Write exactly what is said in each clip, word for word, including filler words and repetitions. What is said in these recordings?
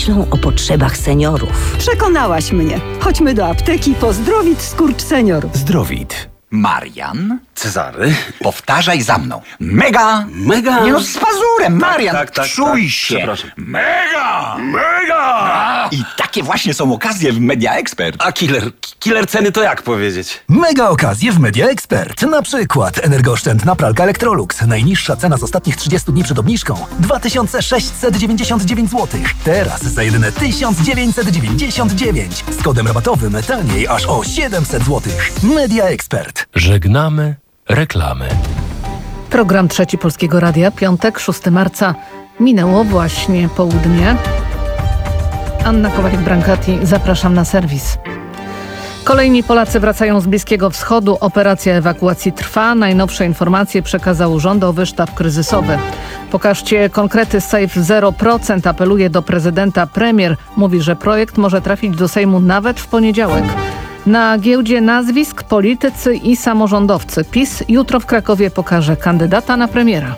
Myślą o potrzebach seniorów. Przekonałaś mnie. Chodźmy do apteki po Zdrowit Skurcz Seniorów. Zdrowit. Marian, Cezary. powtarzaj za mną. Mega! Mega! Nie no, z pazurem, Marian, tak, tak, czuj tak. się. Przepraszam. Mega! Mega! I takie właśnie są okazje w Media Expert. A killer? Killer ceny to jak powiedzieć? Mega okazje w Media Expert. Na przykład energooszczędna pralka Electrolux. Najniższa cena z ostatnich trzydziestu dni przed obniżką dwa tysiące sześćset dziewięćdziesiąt dziewięć złotych. Teraz za jedyne tysiąc dziewięćset dziewięćdziesiąt dziewięć. Z kodem rabatowym taniej aż o siedemset złotych. Media Expert. Żegnamy reklamy. Program Trzeci Polskiego Radia, piątek, szóstego marca. Minęło właśnie południe. Anna Kowalik-Brankati, zapraszam na serwis. Kolejni Polacy wracają z Bliskiego Wschodu. Operacja ewakuacji trwa. Najnowsze informacje przekazał Rządowy Sztab Kryzysowy. Pokażcie konkrety, Safe zero procent, apeluje do prezydenta premier. Mówi, że projekt może trafić do Sejmu nawet w poniedziałek. Na giełdzie nazwisk politycy i samorządowcy. PiS jutro w Krakowie pokaże kandydata na premiera.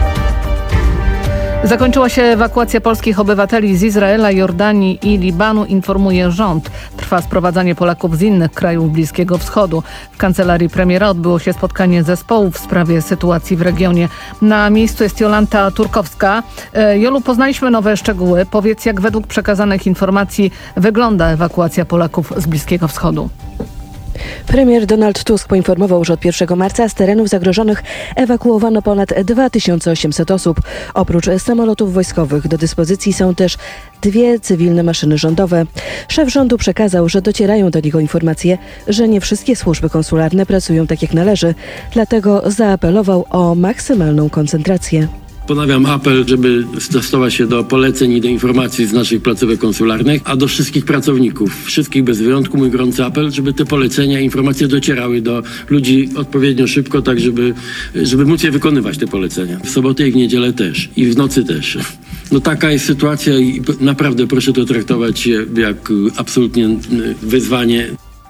Zakończyła się ewakuacja polskich obywateli z Izraela, Jordanii i Libanu, informuje rząd. Trwa sprowadzanie Polaków z innych krajów Bliskiego Wschodu. W kancelarii premiera odbyło się spotkanie zespołów w sprawie sytuacji w regionie. Na miejscu jest Jolanta Turkowska. Jolu, poznaliśmy nowe szczegóły. Powiedz, jak według przekazanych informacji wygląda ewakuacja Polaków z Bliskiego Wschodu. Premier Donald Tusk poinformował, że od pierwszego marca z terenów zagrożonych ewakuowano ponad dwa tysiące osiemset osób. Oprócz samolotów wojskowych do dyspozycji są też dwie cywilne maszyny rządowe. Szef rządu przekazał, że docierają do niego informacje, że nie wszystkie służby konsularne pracują tak jak należy, dlatego zaapelował o maksymalną koncentrację. Ponawiam apel, żeby stosować się do poleceń i do informacji z naszych placówek konsularnych, a do wszystkich pracowników, wszystkich bez wyjątku mój gorący apel, żeby te polecenia i informacje docierały do ludzi odpowiednio szybko, tak żeby, żeby móc je wykonywać, te polecenia. W sobotę i w niedzielę też. I w nocy też. No taka jest sytuacja i naprawdę proszę to traktować jak absolutnie wyzwanie.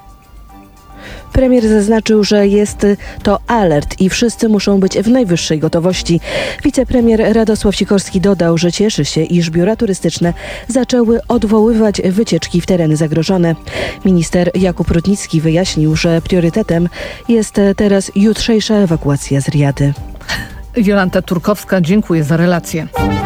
Premier zaznaczył, że jest to alert i wszyscy muszą być w najwyższej gotowości. Wicepremier Radosław Sikorski dodał, że cieszy się, iż biura turystyczne zaczęły odwoływać wycieczki w tereny zagrożone. Minister Jakub Rutnicki wyjaśnił, że priorytetem jest teraz jutrzejsza ewakuacja z Rijady. Jolanta Turkowska, dziękuję za relację.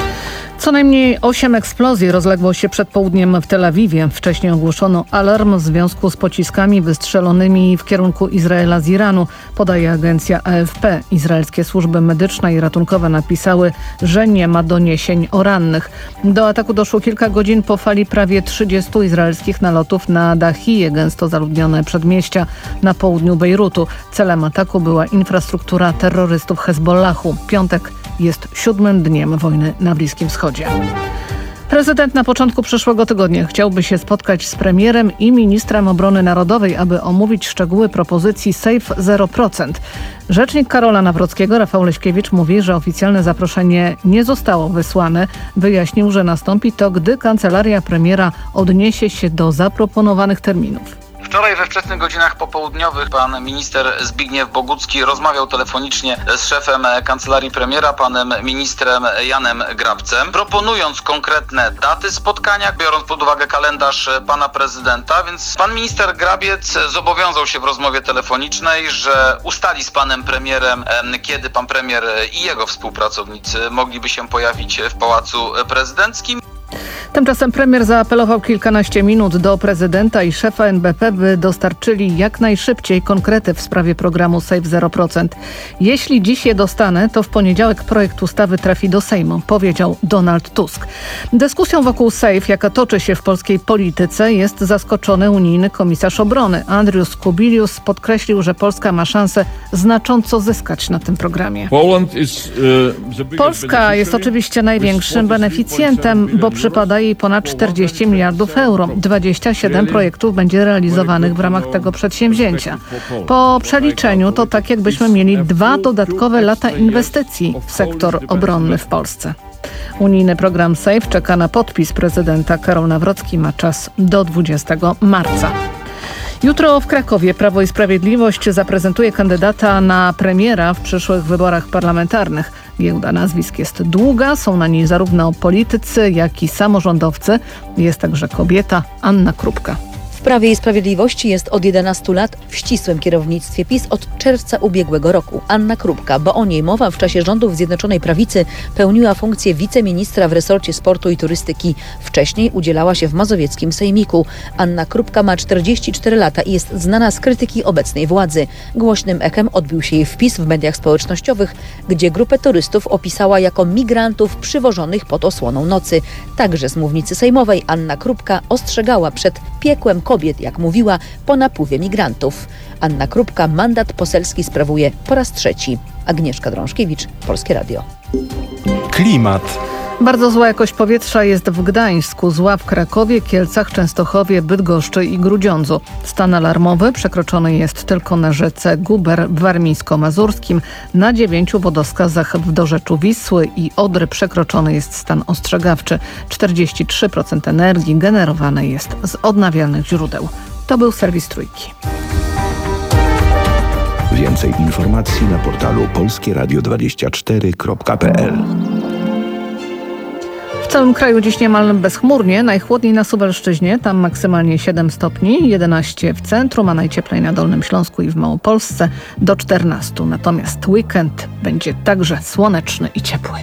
Co najmniej osiem eksplozji rozległo się przed południem w Tel Awiwie. Wcześniej ogłoszono alarm w związku z pociskami wystrzelonymi w kierunku Izraela z Iranu, podaje agencja A F P. Izraelskie służby medyczne i ratunkowe napisały, że nie ma doniesień o rannych. Do ataku doszło kilka godzin po fali prawie trzydziestu izraelskich nalotów na Dahije, gęsto zaludnione przedmieścia na południu Bejrutu. Celem ataku była infrastruktura terrorystów Hezbollahu. Piątek jest siódmym dniem wojny na Bliskim Wschodzie. Prezydent na początku przyszłego tygodnia chciałby się spotkać z premierem i ministrem obrony narodowej, aby omówić szczegóły propozycji Safe zero procent. Rzecznik Karola Nawrockiego, Rafał Leśkiewicz, mówi, że oficjalne zaproszenie nie zostało wysłane. Wyjaśnił, że nastąpi to, gdy kancelaria premiera odniesie się do zaproponowanych terminów. Wczoraj we wczesnych godzinach popołudniowych pan minister Zbigniew Bogucki rozmawiał telefonicznie z szefem kancelarii premiera, panem ministrem Janem Grabcem, proponując konkretne daty spotkania, biorąc pod uwagę kalendarz pana prezydenta, więc pan minister Grabiec zobowiązał się w rozmowie telefonicznej, że ustali z panem premierem, kiedy pan premier i jego współpracownicy mogliby się pojawić w Pałacu Prezydenckim. Tymczasem premier zaapelował kilkanaście minut do prezydenta i szefa N B P, by dostarczyli jak najszybciej konkrety w sprawie programu Safe zero procent. Jeśli dziś je dostanę, to w poniedziałek projekt ustawy trafi do Sejmu, powiedział Donald Tusk. Dyskusją wokół Safe, jaka toczy się w polskiej polityce, jest zaskoczony unijny komisarz obrony. Andrius Kubilius podkreślił, że Polska ma szansę znacząco zyskać na tym programie. Polska jest oczywiście największym beneficjentem, bo przypada jej ponad czterdzieści miliardów euro. dwadzieścia siedem projektów będzie realizowanych w ramach tego przedsięwzięcia. Po przeliczeniu to tak, jakbyśmy mieli dwa dodatkowe lata inwestycji w sektor obronny w Polsce. Unijny program Safe czeka na podpis prezydenta. Karol Nawrocki ma czas do dwudziestego marca. Jutro w Krakowie Prawo i Sprawiedliwość zaprezentuje kandydata na premiera w przyszłych wyborach parlamentarnych. Giełda nazwisk jest długa, są na niej zarówno politycy, jak i samorządowcy. Jest także kobieta, Anna Krupka. W Prawie i Sprawiedliwości jest od jedenastu lat w ścisłym kierownictwie PiS od czerwca ubiegłego roku. Anna Krupka, bo o niej mowa, w czasie rządów Zjednoczonej Prawicy pełniła funkcję wiceministra w resorcie sportu i turystyki. Wcześniej udzielała się w mazowieckim sejmiku. Anna Krupka ma czterdzieści cztery lata i jest znana z krytyki obecnej władzy. Głośnym echem odbił się jej wpis w mediach społecznościowych, gdzie grupę turystów opisała jako migrantów przywożonych pod osłoną nocy. Także z mównicy sejmowej Anna Krupka ostrzegała przed piekłem kobiet, jak mówiła, po napływie migrantów. Anna Krupka mandat poselski sprawuje po raz trzeci. Agnieszka Drążkiewicz, Polskie Radio. Klimat. Bardzo zła jakość powietrza jest w Gdańsku, zła w Krakowie, Kielcach, Częstochowie, Bydgoszczy i Grudziądzu. Stan alarmowy przekroczony jest tylko na rzece Guber w Warmińsko-Mazurskim. Na dziewięciu wodoskazach w dorzeczu Wisły i Odry przekroczony jest stan ostrzegawczy. czterdzieści trzy procent energii generowane jest z odnawialnych źródeł. To był serwis Trójki. Więcej informacji na portalu polskie radio dwadzieścia cztery kropka p l. W całym kraju dziś niemal bezchmurnie, najchłodniej na Suwalszczyźnie, tam maksymalnie siedem stopni, jedenaście w centrum, a najcieplej na Dolnym Śląsku i w Małopolsce do czternastu. Natomiast weekend będzie także słoneczny i ciepły.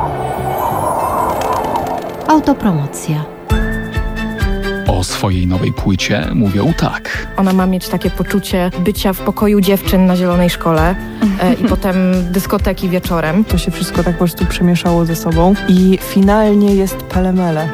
Autopromocja. O swojej nowej płycie mówią tak. Ona ma mieć takie poczucie bycia w pokoju dziewczyn na Zielonej Szkole e, i potem dyskoteki wieczorem. To się wszystko tak po prostu przemieszało ze sobą i finalnie jest pelemele.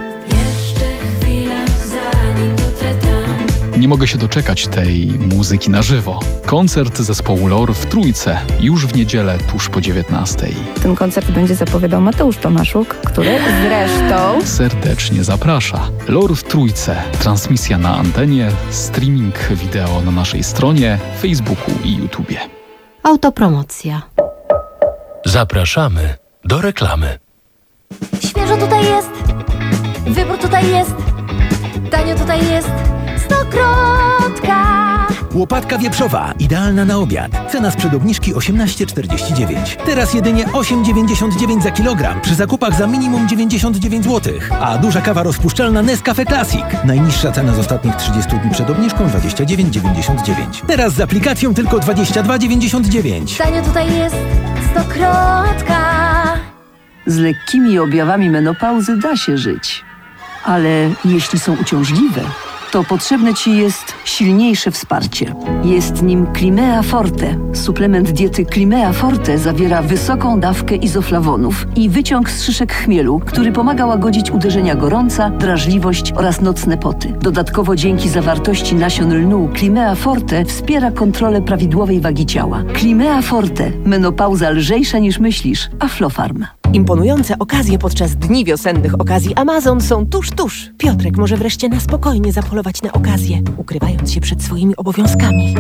Nie mogę się doczekać tej muzyki na żywo. Koncert zespołu Lor w Trójce już w niedzielę tuż po dziewiętnastej. Ten koncert będzie zapowiadał Mateusz Tomaszuk, który zresztą serdecznie zaprasza. Lor w Trójce. Transmisja na antenie, streaming wideo na naszej stronie, Facebooku i YouTubie. Autopromocja. Zapraszamy do reklamy. Świeżo tutaj jest, wybór tutaj jest, tanio tutaj jest. Stokrotka. Łopatka wieprzowa, idealna na obiad. Cena sprzed obniżki osiemnaście czterdzieści dziewięć. Teraz jedynie osiem dziewięćdziesiąt dziewięć za kilogram przy zakupach za minimum dziewięćdziesiąt dziewięć złotych. A duża kawa rozpuszczalna Nescafe Classic. Najniższa cena z ostatnich trzydziestu dni przed obniżką dwadzieścia dziewięć dziewięćdziesiąt dziewięć. Teraz z aplikacją tylko dwadzieścia dwa dziewięćdziesiąt dziewięć. Tanio tutaj jest Stokrotka. Z lekkimi objawami menopauzy da się żyć. Ale jeśli są uciążliwe, to potrzebne Ci jest silniejsze wsparcie. Jest nim Climea Forte. Suplement diety Climea Forte zawiera wysoką dawkę izoflawonów i wyciąg z szyszek chmielu, który pomaga łagodzić uderzenia gorąca, drażliwość oraz nocne poty. Dodatkowo dzięki zawartości nasion lnu Climea Forte wspiera kontrolę prawidłowej wagi ciała. Climea Forte. Menopauza lżejsza niż myślisz. Aflofarm. Imponujące okazje podczas dni wiosennych okazji Amazon są tuż, tuż. Piotrek może wreszcie na spokojnie zapolować na okazję, ukrywając się przed swoimi obowiązkami.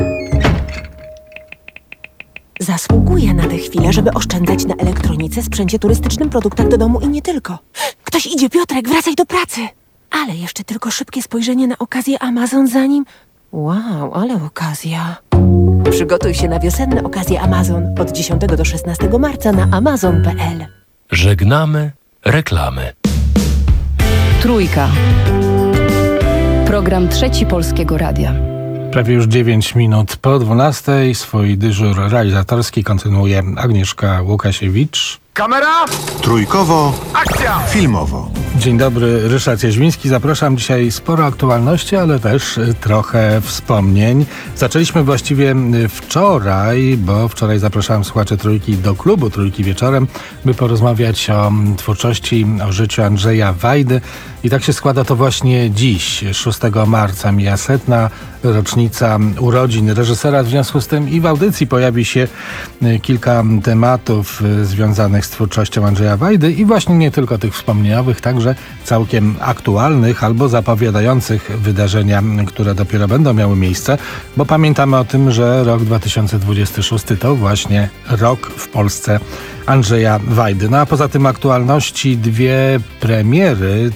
Zasługuje na tę chwilę, żeby oszczędzać na elektronice, sprzęcie turystycznym, produktach do domu i nie tylko. Ktoś idzie, Piotrek, wracaj do pracy! Ale jeszcze tylko szybkie spojrzenie na okazję Amazon zanim... Wow, ale okazja... Przygotuj się na wiosenne okazje Amazon od dziesiątego do szesnastego marca na amazon kropka p l. Żegnamy reklamy. Trójka. Program Trzeci Polskiego Radia. Prawie już dziewięć minut po dwunastej. Swój dyżur realizatorski kontynuuje Agnieszka Łukasiewicz. Kamera! Trójkowo. Akcja! Filmowo. Dzień dobry, Ryszard Jaźwiński. Zapraszam dzisiaj sporo aktualności, ale też trochę wspomnień. Zaczęliśmy właściwie wczoraj, bo wczoraj zapraszałem słuchaczy Trójki do klubu Trójki wieczorem, by porozmawiać o twórczości, o życiu Andrzeja Wajdy. I tak się składa to właśnie dziś, szóstego marca, mija setna rocznica urodzin reżysera. W związku z tym i w audycji pojawi się kilka tematów związanych z twórczością Andrzeja Wajdy i właśnie nie tylko tych wspomnieniowych, także całkiem aktualnych albo zapowiadających wydarzenia, które dopiero będą miały miejsce, bo pamiętamy o tym, że rok dwa tysiące dwudziesty szósty to właśnie rok w Polsce Andrzeja Wajdy. No a poza tym aktualności, dwie premiery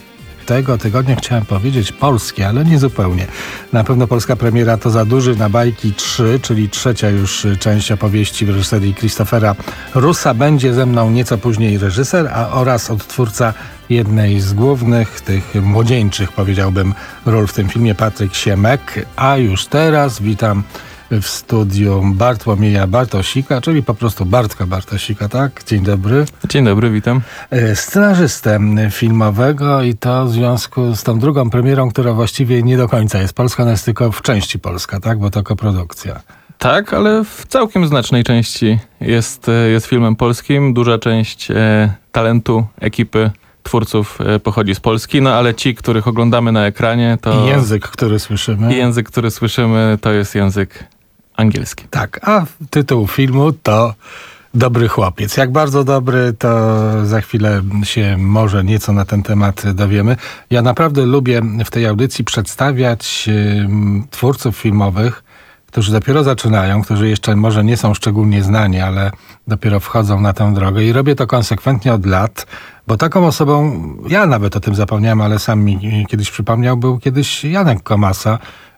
tego tygodnia chciałem powiedzieć polskie, ale nie zupełnie. Na pewno polska premiera to Za duży na bajki trzy, czyli trzecia już część opowieści w reżyserii Christophera Russa. Będzie ze mną nieco później reżyser, a oraz odtwórca jednej z głównych, tych młodzieńczych, powiedziałbym, ról w tym filmie, Patryk Siemek. A już teraz witam w studiu Bartłomieja Bartosika, czyli po prostu Bartka Bartosika, tak? Dzień dobry. Dzień dobry, witam. Scenarzystę filmowego i to w związku z tą drugą premierą, która właściwie nie do końca jest polska, ona jest tylko w części polska, tak? Bo to koprodukcja. Tak, ale w całkiem znacznej części jest, jest filmem polskim. Duża część e, talentu ekipy twórców e, pochodzi z Polski, no ale ci, których oglądamy na ekranie, to... I język, który słyszymy. I język, który słyszymy, to jest język angielski. Tak, a tytuł filmu to Dobry chłopiec. Jak bardzo dobry, to za chwilę się może nieco na ten temat dowiemy. Ja naprawdę lubię w tej audycji przedstawiać y, twórców filmowych, którzy dopiero zaczynają, którzy jeszcze może nie są szczególnie znani, ale dopiero wchodzą na tę drogę i robię to konsekwentnie od lat, bo taką osobą, ja nawet o tym zapomniałem, ale sam mi kiedyś przypomniał, był kiedyś Janek Komasa.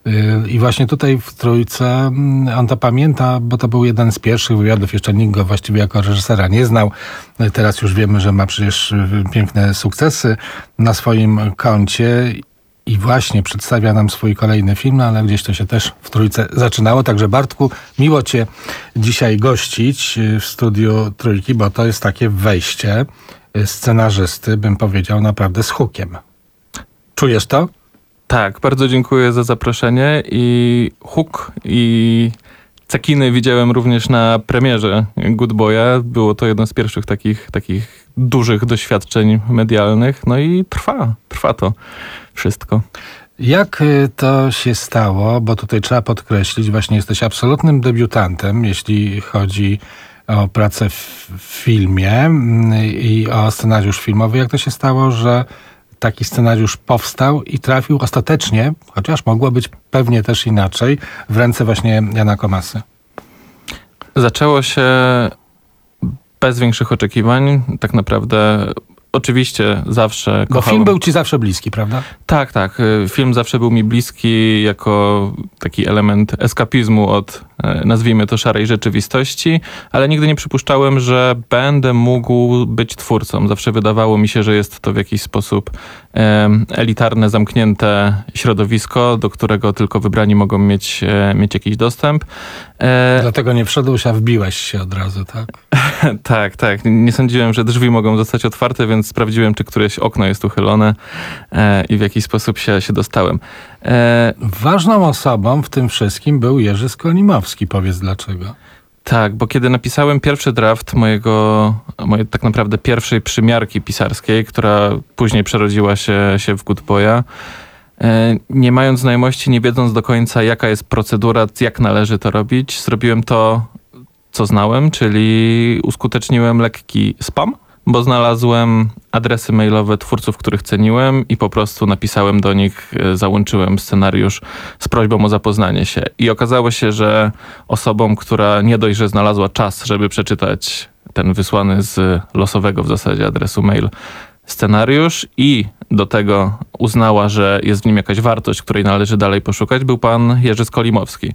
I właśnie tutaj w Trójce on to pamięta, bo to był jeden z pierwszych wywiadów, jeszcze nikt go właściwie jako reżysera nie znał. Teraz już wiemy, że ma przecież piękne sukcesy na swoim koncie i właśnie przedstawia nam swój kolejny film, ale gdzieś to się też w Trójce zaczynało. Także Bartku, miło Cię dzisiaj gościć w studiu Trójki, bo to jest takie wejście scenarzysty, bym powiedział, naprawdę z hukiem. Czujesz to? Tak, bardzo dziękuję za zaproszenie i huk i cekiny widziałem również na premierze Good Boya. Było to jedno z pierwszych takich, takich dużych doświadczeń medialnych. No i trwa, trwa to wszystko. Jak to się stało, bo tutaj trzeba podkreślić, właśnie jesteś absolutnym debiutantem, jeśli chodzi o pracę w filmie i o scenariusz filmowy. Jak to się stało, że taki scenariusz powstał i trafił ostatecznie, chociaż mogło być pewnie też inaczej, w ręce właśnie Jana Komasy? Zaczęło się bez większych oczekiwań. Tak naprawdę oczywiście zawsze Bo kochałem... film był ci zawsze bliski, prawda? Tak, tak. Film zawsze był mi bliski jako taki element eskapizmu od, nazwijmy to, szarej rzeczywistości, ale nigdy nie przypuszczałem, że będę mógł być twórcą. Zawsze wydawało mi się, że jest to w jakiś sposób e, elitarne, zamknięte środowisko, do którego tylko wybrani mogą mieć, e, mieć jakiś dostęp. E... Dlatego nie wszedłeś, a wbiłeś się od razu, tak? tak, tak. Nie sądziłem, że drzwi mogą zostać otwarte, więc sprawdziłem, czy któreś okno jest uchylone e, i w jakiś sposób się, się dostałem. E, Ważną osobą w tym wszystkim był Jerzy Skolimowski. Powiedz dlaczego. Tak, bo kiedy napisałem pierwszy draft mojego, mojej tak naprawdę pierwszej przymiarki pisarskiej, która później przerodziła się, się w Good Boya, e, nie mając znajomości, nie wiedząc do końca, jaka jest procedura, jak należy to robić, zrobiłem to, co znałem, czyli uskuteczniłem lekki spam, bo znalazłem adresy mailowe twórców, których ceniłem i po prostu napisałem do nich, załączyłem scenariusz z prośbą o zapoznanie się. I okazało się, że osobą, która nie dość, że znalazła czas, żeby przeczytać ten wysłany z losowego w zasadzie adresu mail scenariusz i do tego uznała, że jest w nim jakaś wartość, której należy dalej poszukać, był pan Jerzy Skolimowski.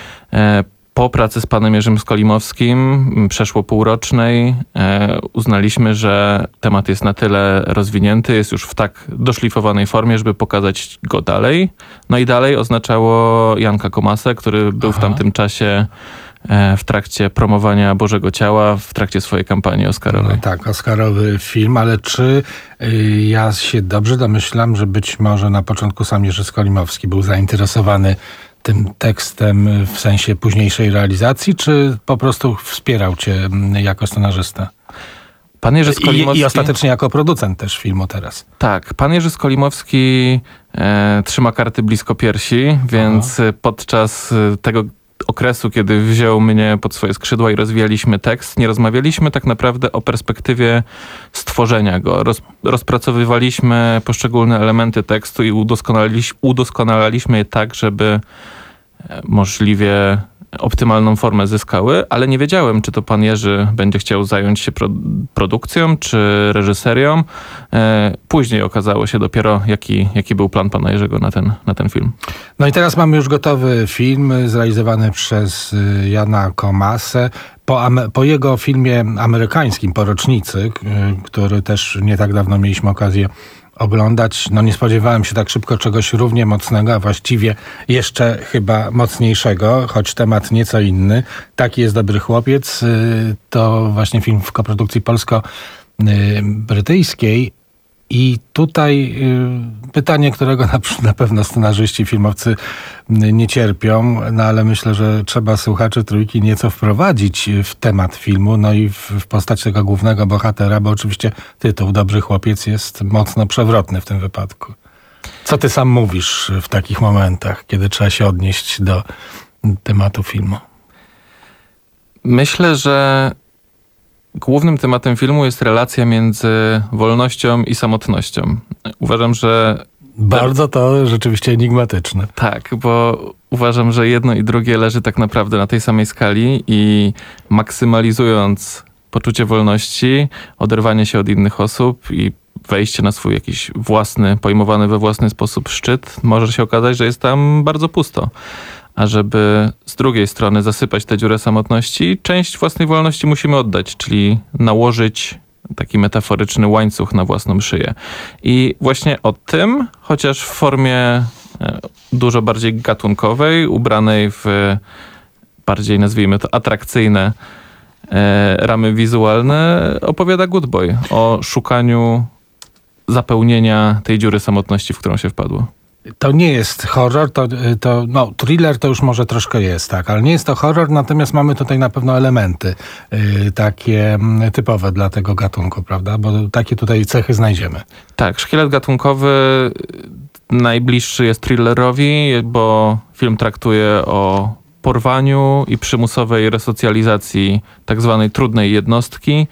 Po pracy z panem Jerzym Skolimowskim, przeszło półrocznej, e, uznaliśmy, że temat jest na tyle rozwinięty, jest już w tak doszlifowanej formie, żeby pokazać go dalej. No i dalej oznaczało Janka Komasę, który był Aha. w tamtym czasie e, w trakcie promowania Bożego Ciała, w trakcie swojej kampanii oscarowej. No tak, oscarowy film, ale czy y, ja się dobrze domyślam, że być może na początku sam Jerzy Skolimowski był zainteresowany tym tekstem w sensie późniejszej realizacji, czy po prostu wspierał cię jako scenarzysta? Pan Jerzy Skolimowski... I, I ostatecznie jako producent też filmu teraz. Tak, pan Jerzy Skolimowski e, trzyma karty blisko piersi, więc Aha. podczas tego okresu, kiedy wziął mnie pod swoje skrzydła i rozwijaliśmy tekst, nie rozmawialiśmy tak naprawdę o perspektywie stworzenia go. Roz, rozpracowywaliśmy poszczególne elementy tekstu i udoskonaliliśmy, udoskonalaliśmy je tak, żeby możliwie optymalną formę zyskały, ale nie wiedziałem, czy to pan Jerzy będzie chciał zająć się pro, produkcją, czy reżyserią. E, później okazało się dopiero, jaki, jaki był plan pana Jerzego na ten, na ten film. No i teraz mamy już gotowy film zrealizowany przez y, Jana Komasę. Po, po jego filmie amerykańskim, Po rocznicy, y, który też nie tak dawno mieliśmy okazję oglądać, no nie spodziewałem się tak szybko czegoś równie mocnego, a właściwie jeszcze chyba mocniejszego, choć temat nieco inny. Taki jest Dobry chłopiec. Y, to właśnie film w koprodukcji polsko-brytyjskiej. I tutaj y, pytanie, którego na, na pewno scenarzyści, filmowcy y, nie cierpią, no ale myślę, że trzeba słuchaczy Trójki nieco wprowadzić w temat filmu, no i w, w postać tego głównego bohatera, bo oczywiście tytuł Dobry chłopiec jest mocno przewrotny w tym wypadku. Co ty sam mówisz w takich momentach, kiedy trzeba się odnieść do tematu filmu? Myślę, że głównym tematem filmu jest relacja między wolnością i samotnością. Uważam, że... Bardzo to rzeczywiście enigmatyczne. Tak, bo uważam, że jedno i drugie leży tak naprawdę na tej samej skali i maksymalizując poczucie wolności, oderwanie się od innych osób i wejście na swój jakiś własny, pojmowany we własny sposób szczyt, może się okazać, że jest tam bardzo pusto. A żeby z drugiej strony zasypać tę dziurę samotności, część własnej wolności musimy oddać, czyli nałożyć taki metaforyczny łańcuch na własną szyję. I właśnie o tym, chociaż w formie dużo bardziej gatunkowej, ubranej w bardziej, nazwijmy to, atrakcyjne ramy wizualne, opowiada Good Boy o szukaniu zapełnienia tej dziury samotności, w którą się wpadło. To nie jest horror, to, to no, thriller to już może troszkę jest, tak, ale nie jest to horror, natomiast mamy tutaj na pewno elementy y, takie typowe dla tego gatunku, prawda? Bo takie tutaj cechy znajdziemy. Tak, szkielet gatunkowy najbliższy jest thrillerowi, bo film traktuje o porwaniu i przymusowej resocjalizacji tak zwanej trudnej jednostki.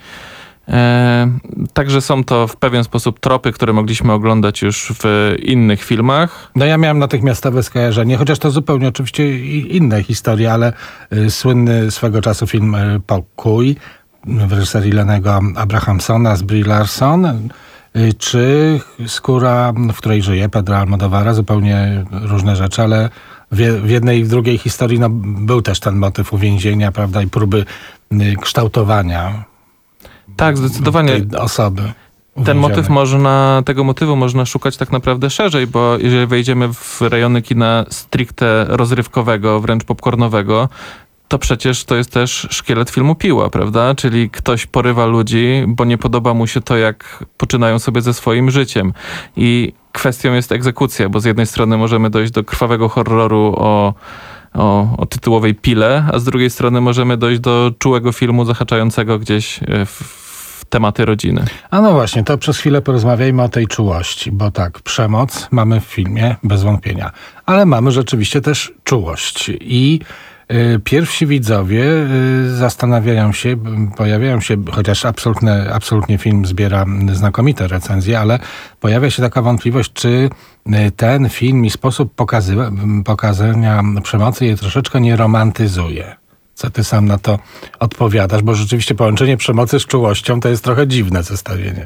E, także są to w pewien sposób tropy, które mogliśmy oglądać już w innych filmach. No ja miałem natychmiastowe skojarzenie, chociaż to zupełnie oczywiście inne historie, ale y, słynny swego czasu film y, Pokój w reżyserii Lenego Abrahamsona z Brie Larson, y, czy Skóra, w której żyje Pedro Almodovara, zupełnie różne rzeczy, ale w, w jednej i w drugiej historii no, był też ten motyw uwięzienia, prawda, i próby y, kształtowania tak, zdecydowanie tej osoby. Ten motyw można, tego motywu można szukać tak naprawdę szerzej, bo jeżeli wejdziemy w rejony kina stricte rozrywkowego, wręcz popcornowego, to przecież to jest też szkielet filmu Piła, prawda? Czyli ktoś porywa ludzi, bo nie podoba mu się to, jak poczynają sobie ze swoim życiem. I kwestią jest egzekucja, bo z jednej strony możemy dojść do krwawego horroru o O, o tytułowej pile, a z drugiej strony możemy dojść do czułego filmu zahaczającego gdzieś w, w tematy rodziny. A no właśnie, to przez chwilę porozmawiajmy o tej czułości, bo tak, przemoc mamy w filmie, bez wątpienia, ale mamy rzeczywiście też czułość i y, pierwsi widzowie y, zastanawiają się, pojawiają się, chociaż absolutne, absolutnie film zbiera znakomite recenzje, ale pojawia się taka wątpliwość, czy ten film i sposób pokazy- pokazania przemocy je troszeczkę nie romantyzuje. Co ty sam na to odpowiadasz? Bo rzeczywiście połączenie przemocy z czułością to jest trochę dziwne zestawienie.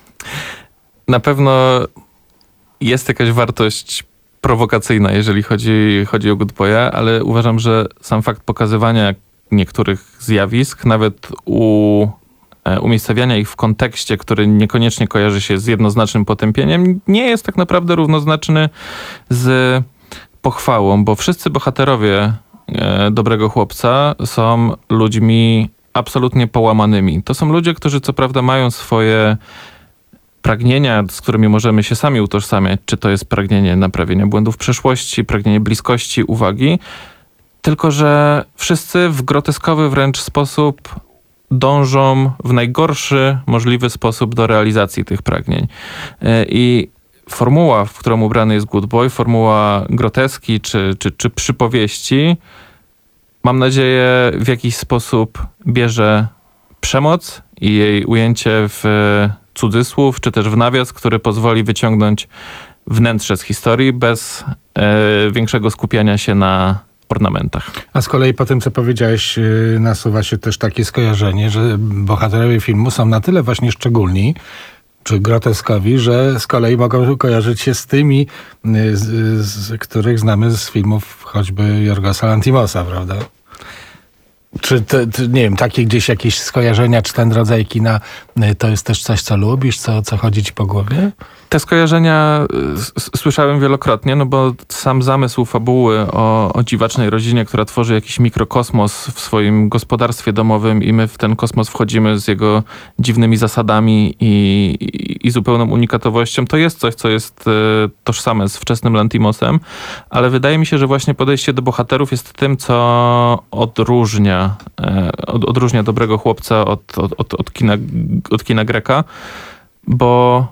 Na pewno jest jakaś wartość prowokacyjna, jeżeli chodzi, chodzi o Good Boya, ale uważam, że sam fakt pokazywania niektórych zjawisk, nawet u umiejscowiania ich w kontekście, który niekoniecznie kojarzy się z jednoznacznym potępieniem, nie jest tak naprawdę równoznaczny z pochwałą, bo wszyscy bohaterowie e, Dobrego chłopca są ludźmi absolutnie połamanymi. To są ludzie, którzy co prawda mają swoje pragnienia, z którymi możemy się sami utożsamiać, czy to jest pragnienie naprawienia błędów przeszłości, pragnienie bliskości, uwagi, tylko że wszyscy w groteskowy wręcz sposób dążą w najgorszy możliwy sposób do realizacji tych pragnień. I formuła, w którą ubrany jest Good Boy, formuła groteski czy, czy, czy przypowieści, mam nadzieję, w jakiś sposób bierze przemoc i jej ujęcie w cudzysłów, czy też w nawias, który pozwoli wyciągnąć wnętrze z historii bez e, większego skupiania się na ornamentach. A z kolei po tym, co powiedziałeś, yy, nasuwa się też takie skojarzenie, że bohaterowie filmu są na tyle właśnie szczególni, czy groteskowi, że z kolei mogą kojarzyć się z tymi, yy, z, z których znamy z filmów choćby Jorgosa Lanthimosa, prawda? Czy, te, te, nie wiem, takie gdzieś jakieś skojarzenia, czy ten rodzaj kina y, to jest też coś, co lubisz, co, co chodzi ci po głowie? Te skojarzenia s- słyszałem wielokrotnie, no bo sam zamysł fabuły o, o dziwacznej rodzinie, która tworzy jakiś mikrokosmos w swoim gospodarstwie domowym i my w ten kosmos wchodzimy z jego dziwnymi zasadami i, i, i zupełną unikatowością, to jest coś, co jest e, tożsame z wczesnym Lanthimosem, ale wydaje mi się, że właśnie podejście do bohaterów jest tym, co odróżnia, e, od, odróżnia dobrego chłopca od, od, od, od, kina, od kina Greka, bo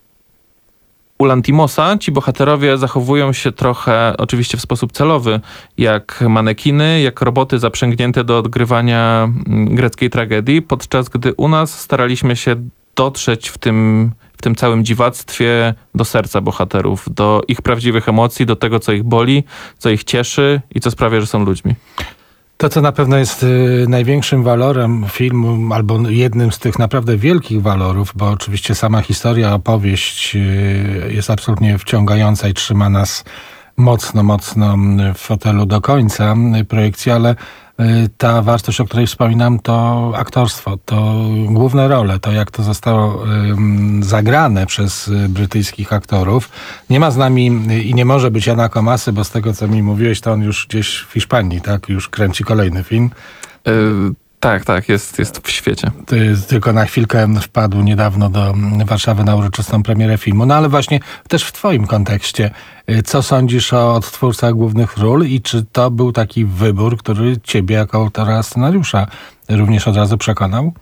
u Lanthimosa ci bohaterowie zachowują się trochę, oczywiście w sposób celowy, jak manekiny, jak roboty zaprzęgnięte do odgrywania greckiej tragedii, podczas gdy u nas staraliśmy się dotrzeć w tym, w tym całym dziwactwie do serca bohaterów, do ich prawdziwych emocji, do tego, co ich boli, co ich cieszy i co sprawia, że są ludźmi. To, co na pewno jest y, największym walorem filmu, albo jednym z tych naprawdę wielkich walorów, bo oczywiście sama historia, opowieść y, jest absolutnie wciągająca i trzyma nas mocno, mocno w fotelu do końca projekcji, ale y, ta wartość, o której wspominam, to aktorstwo, to główne role, to jak to zostało y, zagrane przez y, brytyjskich aktorów. Nie ma z nami y, i nie może być Jana Komasy, bo z tego, co mi mówiłeś, to on już gdzieś w Hiszpanii, tak? Już kręci kolejny film. Yy, tak, tak, jest, jest w świecie. Ty, tylko na chwilkę wpadł niedawno do Warszawy na uroczystą premierę filmu. No ale właśnie też w twoim kontekście, co sądzisz o odtwórcach głównych ról i czy to był taki wybór, który ciebie jako autora scenariusza również od razu przekonał?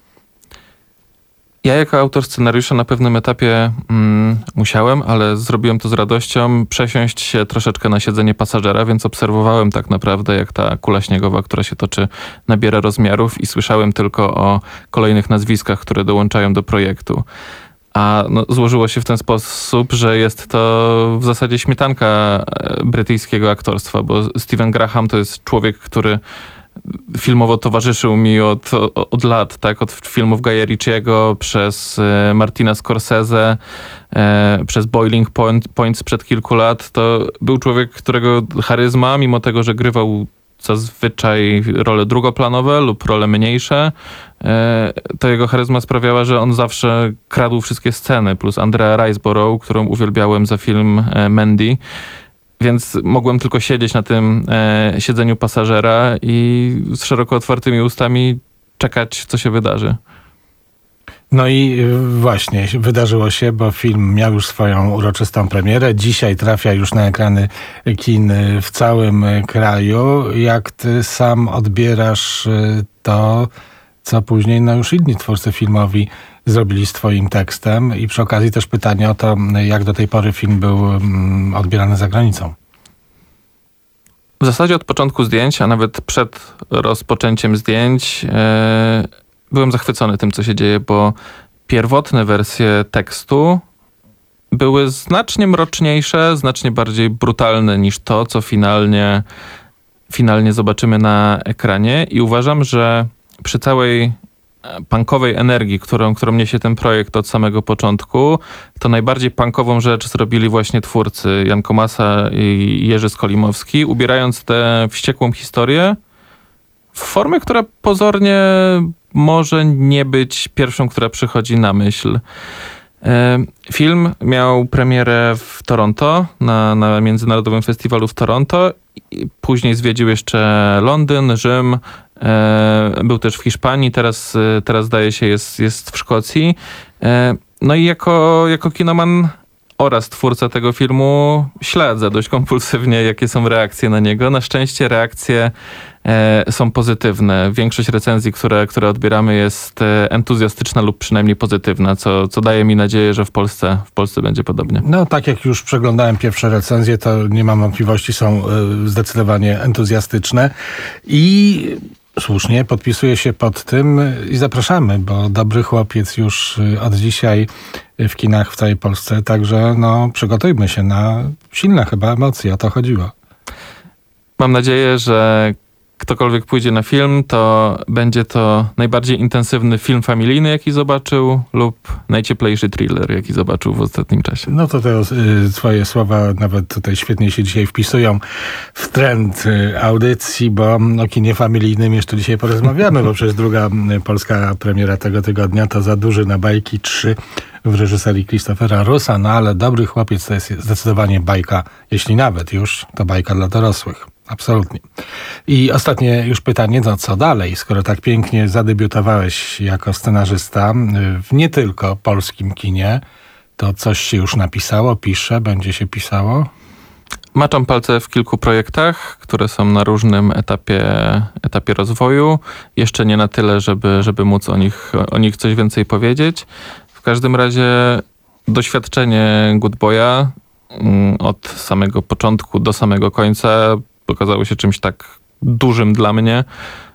Ja jako autor scenariusza na pewnym etapie mm, musiałem, ale zrobiłem to z radością, przesiąść się troszeczkę na siedzenie pasażera, więc obserwowałem tak naprawdę, jak ta kula śniegowa, która się toczy, nabiera rozmiarów i słyszałem tylko o kolejnych nazwiskach, które dołączają do projektu. A no, złożyło się w ten sposób, że jest to w zasadzie śmietanka brytyjskiego aktorstwa, bo Stephen Graham to jest człowiek, który filmowo towarzyszył mi od, od lat, tak? Od filmów Guya Ritchiego, przez e, Martina Scorsese, e, przez Boiling Point, Point sprzed kilku lat. To był człowiek, którego charyzma, mimo tego, że grywał zazwyczaj role drugoplanowe lub role mniejsze, e, to jego charyzma sprawiała, że on zawsze kradł wszystkie sceny, plus Andrea Riseborough, którą uwielbiałem za film e, Mandy. Więc mogłem tylko siedzieć na tym e, siedzeniu pasażera i z szeroko otwartymi ustami czekać, co się wydarzy. No i właśnie, wydarzyło się, bo film miał już swoją uroczystą premierę. Dzisiaj trafia już na ekrany kin w całym kraju. Jak ty sam odbierasz to, co później no już inni twórcy filmowi zrobili z twoim tekstem? I przy okazji też pytanie o to, jak do tej pory film był odbierany za granicą. W zasadzie od początku zdjęć, a nawet przed rozpoczęciem zdjęć, e, byłem zachwycony tym, co się dzieje, bo pierwotne wersje tekstu były znacznie mroczniejsze, znacznie bardziej brutalne niż to, co finalnie, finalnie zobaczymy na ekranie. I uważam, że przy całej punkowej energii, którą, którą niesie ten projekt od samego początku, to najbardziej punkową rzecz zrobili właśnie twórcy Jan Komasa i Jerzy Skolimowski, ubierając tę wściekłą historię w formę, która pozornie może nie być pierwszą, która przychodzi na myśl. Film miał premierę w Toronto, na, na Międzynarodowym Festiwalu w Toronto. Później zwiedził jeszcze Londyn, Rzym, był też w Hiszpanii, teraz, teraz zdaje się jest, jest w Szkocji. No i jako, jako kinoman oraz twórca tego filmu śledzę dość kompulsywnie, jakie są reakcje na niego. Na szczęście reakcje e, są pozytywne. Większość recenzji, które, które odbieramy, jest entuzjastyczna lub przynajmniej pozytywna, co, co daje mi nadzieję, że w Polsce, w Polsce będzie podobnie. No tak jak już przeglądałem pierwsze recenzje, to nie mam wątpliwości, są y, zdecydowanie entuzjastyczne i słusznie podpisuję się pod tym i zapraszamy, bo Dobry Chłopiec już od dzisiaj w kinach w całej Polsce, także no przygotujmy się na silne chyba emocje, o to chodziło. Mam nadzieję, że ktokolwiek pójdzie na film, to będzie to najbardziej intensywny film familijny, jaki zobaczył, lub najcieplejszy thriller, jaki zobaczył w ostatnim czasie. No to te y, twoje słowa nawet tutaj świetnie się dzisiaj wpisują w trend y, audycji, bo o kinie familijnym jeszcze dzisiaj porozmawiamy, bo przecież druga y, polska premiera tego tygodnia to Za duży na bajki trzy w reżyserii Christophera Russa, no ale Dobry chłopiec to jest zdecydowanie bajka, jeśli nawet już, to bajka dla dorosłych. Absolutnie. I ostatnie już pytanie, no co dalej? Skoro tak pięknie zadebiutowałeś jako scenarzysta w nie tylko polskim kinie, to coś się już napisało, pisze, będzie się pisało? Maczam palce w kilku projektach, które są na różnym etapie, etapie rozwoju. Jeszcze nie na tyle, żeby, żeby móc o nich, o nich coś więcej powiedzieć. W każdym razie doświadczenie Good Boya od samego początku do samego końca okazało się czymś tak dużym dla mnie,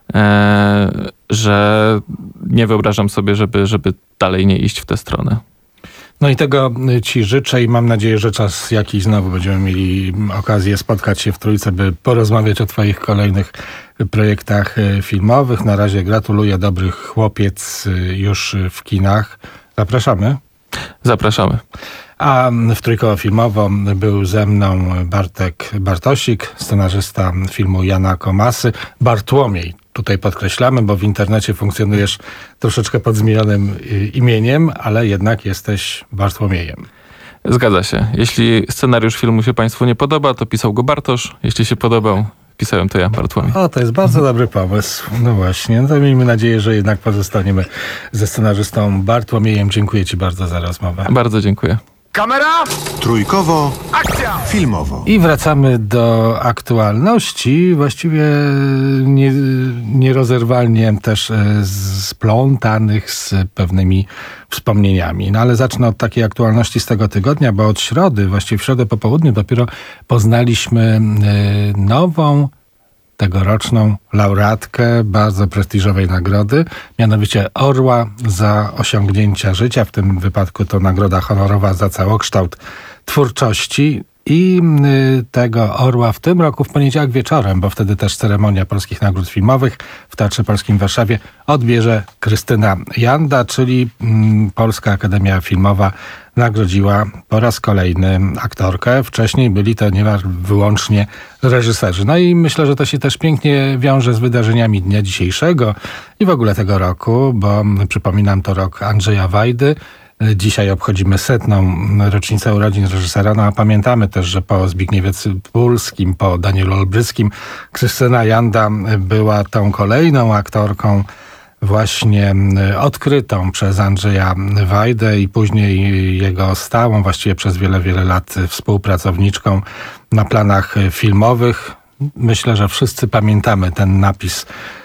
e, że nie wyobrażam sobie, żeby, żeby dalej nie iść w tę stronę. No i tego ci życzę i mam nadzieję, że czas jakiś znowu będziemy mieli okazję spotkać się w Trójce, by porozmawiać o twoich kolejnych projektach filmowych. Na razie gratuluję, Dobry chłopiec już w kinach. Zapraszamy. Zapraszamy. A w Trójkowo Filmowo był ze mną Bartek Bartosik, scenarzysta filmu Jana Komasy. Bartłomiej, tutaj podkreślamy, bo w internecie funkcjonujesz troszeczkę pod zmienionym imieniem, ale jednak jesteś Bartłomiejem. Zgadza się. Jeśli scenariusz filmu się Państwu nie podoba, to pisał go Bartosz. Jeśli się podobał, pisałem to ja, Bartłomiej. O, to jest bardzo dobry pomysł. No właśnie, no to miejmy nadzieję, że jednak pozostaniemy ze scenarzystą Bartłomiejem. Dziękuję ci bardzo za rozmowę. Bardzo dziękuję. Kamera! Trójkowo. Akcja! Filmowo. I wracamy do aktualności, właściwie nie, nierozerwalnie też splątanych z pewnymi wspomnieniami. No ale zacznę od takiej aktualności z tego tygodnia, bo od środy, właściwie w środę po południu dopiero poznaliśmy nową tegoroczną laureatkę bardzo prestiżowej nagrody, mianowicie Orła za osiągnięcia życia. W tym wypadku to nagroda honorowa za całokształt twórczości. I tego Orła w tym roku w poniedziałek wieczorem, bo wtedy też ceremonia Polskich Nagród Filmowych w Teatrze Polskim w Warszawie odbierze Krystyna Janda, czyli Polska Akademia Filmowa nagrodziła po raz kolejny aktorkę. Wcześniej byli to niemal wyłącznie reżyserzy. No i myślę, że to się też pięknie wiąże z wydarzeniami dnia dzisiejszego i w ogóle tego roku, bo przypominam, to rok Andrzeja Wajdy. Dzisiaj obchodzimy setną rocznicę urodzin reżysera, no a pamiętamy też, że po Zbigniewie Cybulskim, po Danielu Olbryckim, Krystyna Janda była tą kolejną aktorką właśnie odkrytą przez Andrzeja Wajdę i później jego stałą, właściwie przez wiele, wiele lat współpracowniczką na planach filmowych. Myślę, że wszyscy pamiętamy ten napis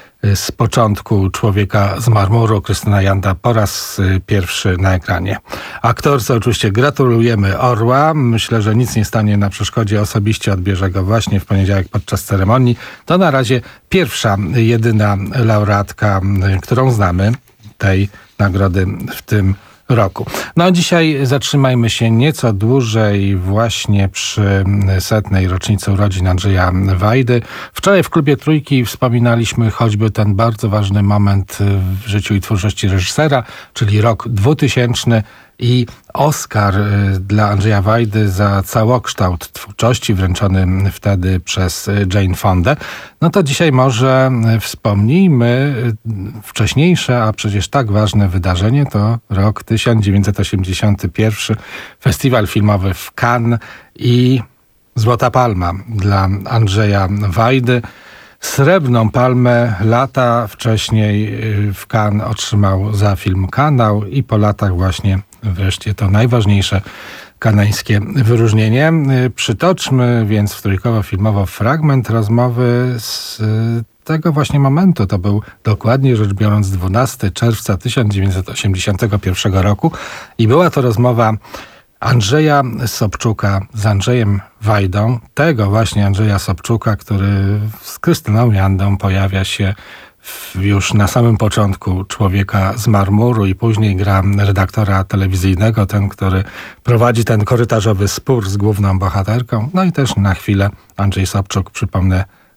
z początku Człowieka z marmuru. Krystyna Janda po raz pierwszy na ekranie. Aktorce oczywiście gratulujemy Orła. Myślę, że nic nie stanie na przeszkodzie. Osobiście odbierze go właśnie w poniedziałek podczas ceremonii. To na razie pierwsza, jedyna laureatka, którą znamy tej nagrody w tym roku. No dzisiaj zatrzymajmy się nieco dłużej właśnie przy setnej rocznicy urodzin Andrzeja Wajdy. Wczoraj w Klubie Trójki wspominaliśmy choćby ten bardzo ważny moment w życiu i twórczości reżysera, czyli rok dwutysięczny i Oscar dla Andrzeja Wajdy za całokształt twórczości wręczony wtedy przez Jane Fondę. No to dzisiaj może wspomnijmy wcześniejsze, a przecież tak ważne wydarzenie, to rok tysiąc dziewięćset osiemdziesiąty pierwszy, Festiwal Filmowy w Cannes i Złota Palma dla Andrzeja Wajdy. Srebrną Palmę lata wcześniej w Cannes otrzymał za film Kanał i po latach właśnie wreszcie to najważniejsze kanańskie wyróżnienie. Przytoczmy więc w Trójkowo Filmowo fragment rozmowy z tego właśnie momentu. To był dokładnie rzecz biorąc dwunastego czerwca tysiąc dziewięćset osiemdziesiątego pierwszego roku i była to rozmowa Andrzeja Sobczuka z Andrzejem Wajdą, tego właśnie Andrzeja Sobczuka, który z Krystyną Jandą pojawia się w, już na samym początku Człowieka z marmuru i później gra redaktora telewizyjnego, ten, który prowadzi ten korytarzowy spór z główną bohaterką. No i też na chwilę Andrzej Sobczuk, przypomnę,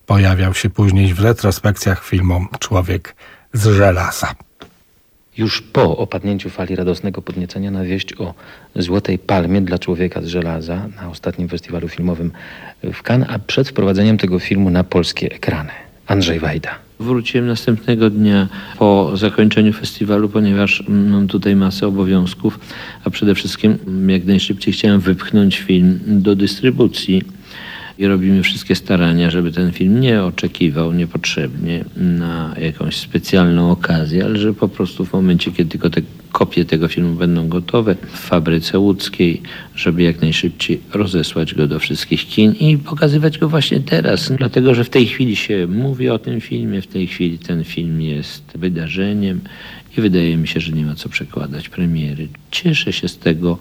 pojawiał się później w retrospekcjach filmu Człowiek z żelaza. Już po opadnięciu fali radosnego podniecenia na wieść o Złotej Palmie dla Człowieka z żelaza na ostatnim festiwalu filmowym w Cannes, a przed wprowadzeniem tego filmu na polskie ekrany. Andrzej Wajda. Wróciłem następnego dnia po zakończeniu festiwalu, ponieważ mam tutaj masę obowiązków, a przede wszystkim jak najszybciej chciałem wypchnąć film do dystrybucji. I robimy wszystkie starania, żeby ten film nie oczekiwał niepotrzebnie na jakąś specjalną okazję, ale że po prostu w momencie, kiedy tylko te kopie tego filmu będą gotowe w fabryce łódzkiej, żeby jak najszybciej rozesłać go do wszystkich kin i pokazywać go właśnie teraz. Dlatego, że w tej chwili się mówi o tym filmie, w tej chwili ten film jest wydarzeniem i wydaje mi się, że nie ma co przekładać premiery. Cieszę się z tego,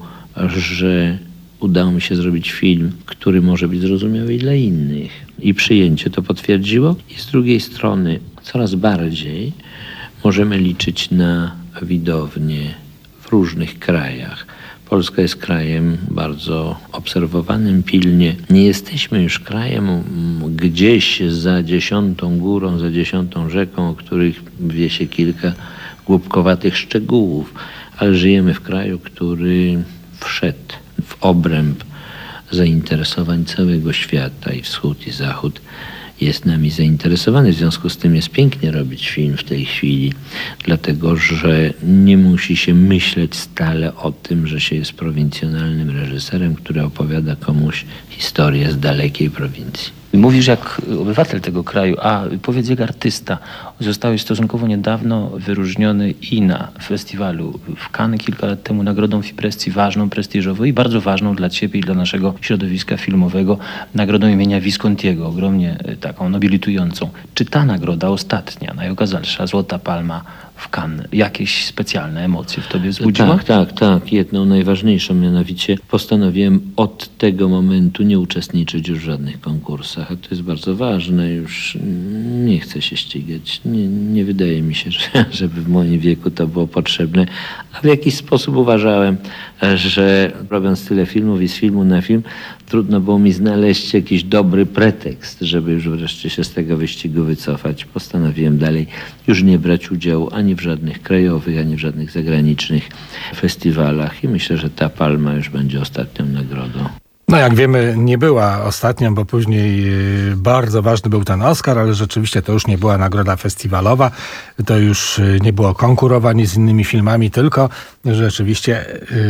że udało mi się zrobić film, który może być zrozumiały i dla innych. I przyjęcie to potwierdziło. I z drugiej strony coraz bardziej możemy liczyć na widownię w różnych krajach. Polska jest krajem bardzo obserwowanym pilnie. Nie jesteśmy już krajem gdzieś za dziesiątą górą, za dziesiątą rzeką, o których wie się kilka głupkowatych szczegółów, ale żyjemy w kraju, który wszedł w obręb zainteresowań całego świata i wschód i zachód jest nami zainteresowany. W związku z tym jest pięknie robić film w tej chwili, dlatego że nie musi się myśleć stale o tym, że się jest prowincjonalnym reżyserem, który opowiada komuś historię z dalekiej prowincji. Mówisz jak obywatel tego kraju, a powiedz jak artysta. Zostałeś stosunkowo niedawno wyróżniony i na festiwalu w Cannes kilka lat temu nagrodą Fipresci, ważną, prestiżową i bardzo ważną dla ciebie i dla naszego środowiska filmowego, nagrodą imienia Viscontiego, ogromnie taką nobilitującą. Czy ta nagroda ostatnia, najokazalsza, Złota Palma w Cannes, jakieś specjalne emocje w tobie wzbudziła? Tak, tak, tak. Jedną najważniejszą, mianowicie postanowiłem od tego momentu nie uczestniczyć już w żadnych konkursach. A to jest bardzo ważne. Już nie chcę się ścigać. Nie, nie wydaje mi się, że, żeby w moim wieku to było potrzebne. A w jakiś sposób uważałem, że robiąc tyle filmów i z filmu na film, trudno było mi znaleźć jakiś dobry pretekst, żeby już wreszcie się z tego wyścigu wycofać. Postanowiłem dalej już nie brać udziału ani w żadnych krajowych, ani w żadnych zagranicznych festiwalach i myślę, że ta Palma już będzie ostatnią nagrodą. No jak wiemy, nie była ostatnią, bo później bardzo ważny był ten Oscar, ale rzeczywiście to już nie była nagroda festiwalowa, to już nie było konkurowanie z innymi filmami, tylko rzeczywiście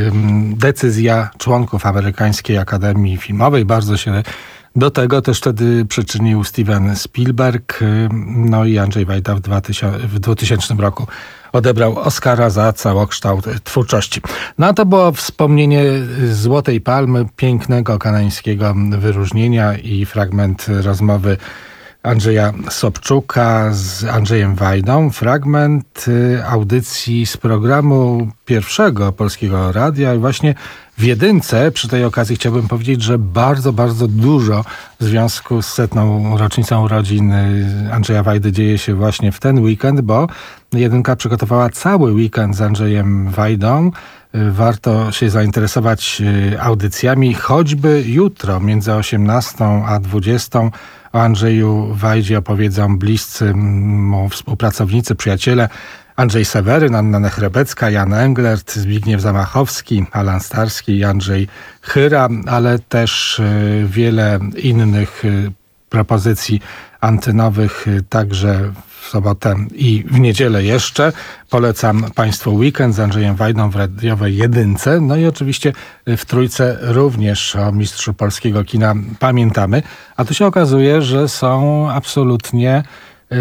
decyzja członków Amerykańskiej Akademii Filmowej. Bardzo się do tego też wtedy przyczynił Steven Spielberg, no i Andrzej Wajda w, w dwutysięcznym roku odebrał Oscara za całokształt twórczości. No a to było wspomnienie Złotej Palmy, pięknego kanańskiego wyróżnienia i fragment rozmowy Andrzeja Sobczuka z Andrzejem Wajdą. Fragment audycji z programu pierwszego Polskiego Radia i właśnie w jedynce przy tej okazji chciałbym powiedzieć, że bardzo, bardzo dużo w związku z setną rocznicą urodzin Andrzeja Wajdy dzieje się właśnie w ten weekend, bo jedynka przygotowała cały weekend z Andrzejem Wajdą. Warto się zainteresować audycjami, choćby jutro między osiemnastą a dwudziestą o Andrzeju Wajdzie opowiedzą bliscy mu współpracownicy, przyjaciele Andrzej Seweryn, Anna Nechrebecka, Jan Englert, Zbigniew Zamachowski, Alan Starski i Andrzej Chyra, ale też wiele innych propozycji antenowych także w sobotę i w niedzielę jeszcze. Polecam Państwu weekend z Andrzejem Wajdą w radiowej jedynce. No i oczywiście w trójce również o mistrzu polskiego kina pamiętamy. A tu się okazuje, że są absolutnie yy,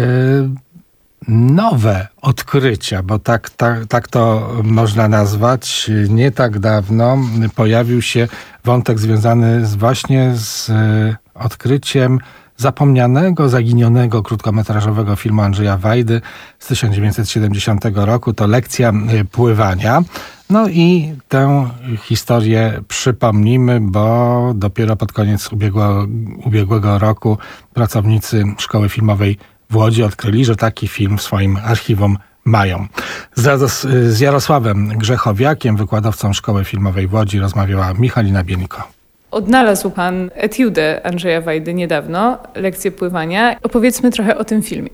nowe odkrycia, bo tak, tak, tak to można nazwać. Nie tak dawno pojawił się wątek związany z, właśnie z yy, odkryciem zapomnianego, zaginionego krótkometrażowego filmu Andrzeja Wajdy z tysiąc dziewięćset siedemdziesiątego roku. To Lekcja pływania. No i tę historię przypomnimy, bo dopiero pod koniec ubiegłego, ubiegłego roku pracownicy Szkoły Filmowej w Łodzi odkryli, że taki film w swoim archiwum mają. Z, z Jarosławem Grzechowiakiem, wykładowcą Szkoły Filmowej w Łodzi, rozmawiała Michalina Bieńko. Odnalazł pan etiudę Andrzeja Wajdy niedawno, lekcję pływania. Opowiedzmy trochę o tym filmie.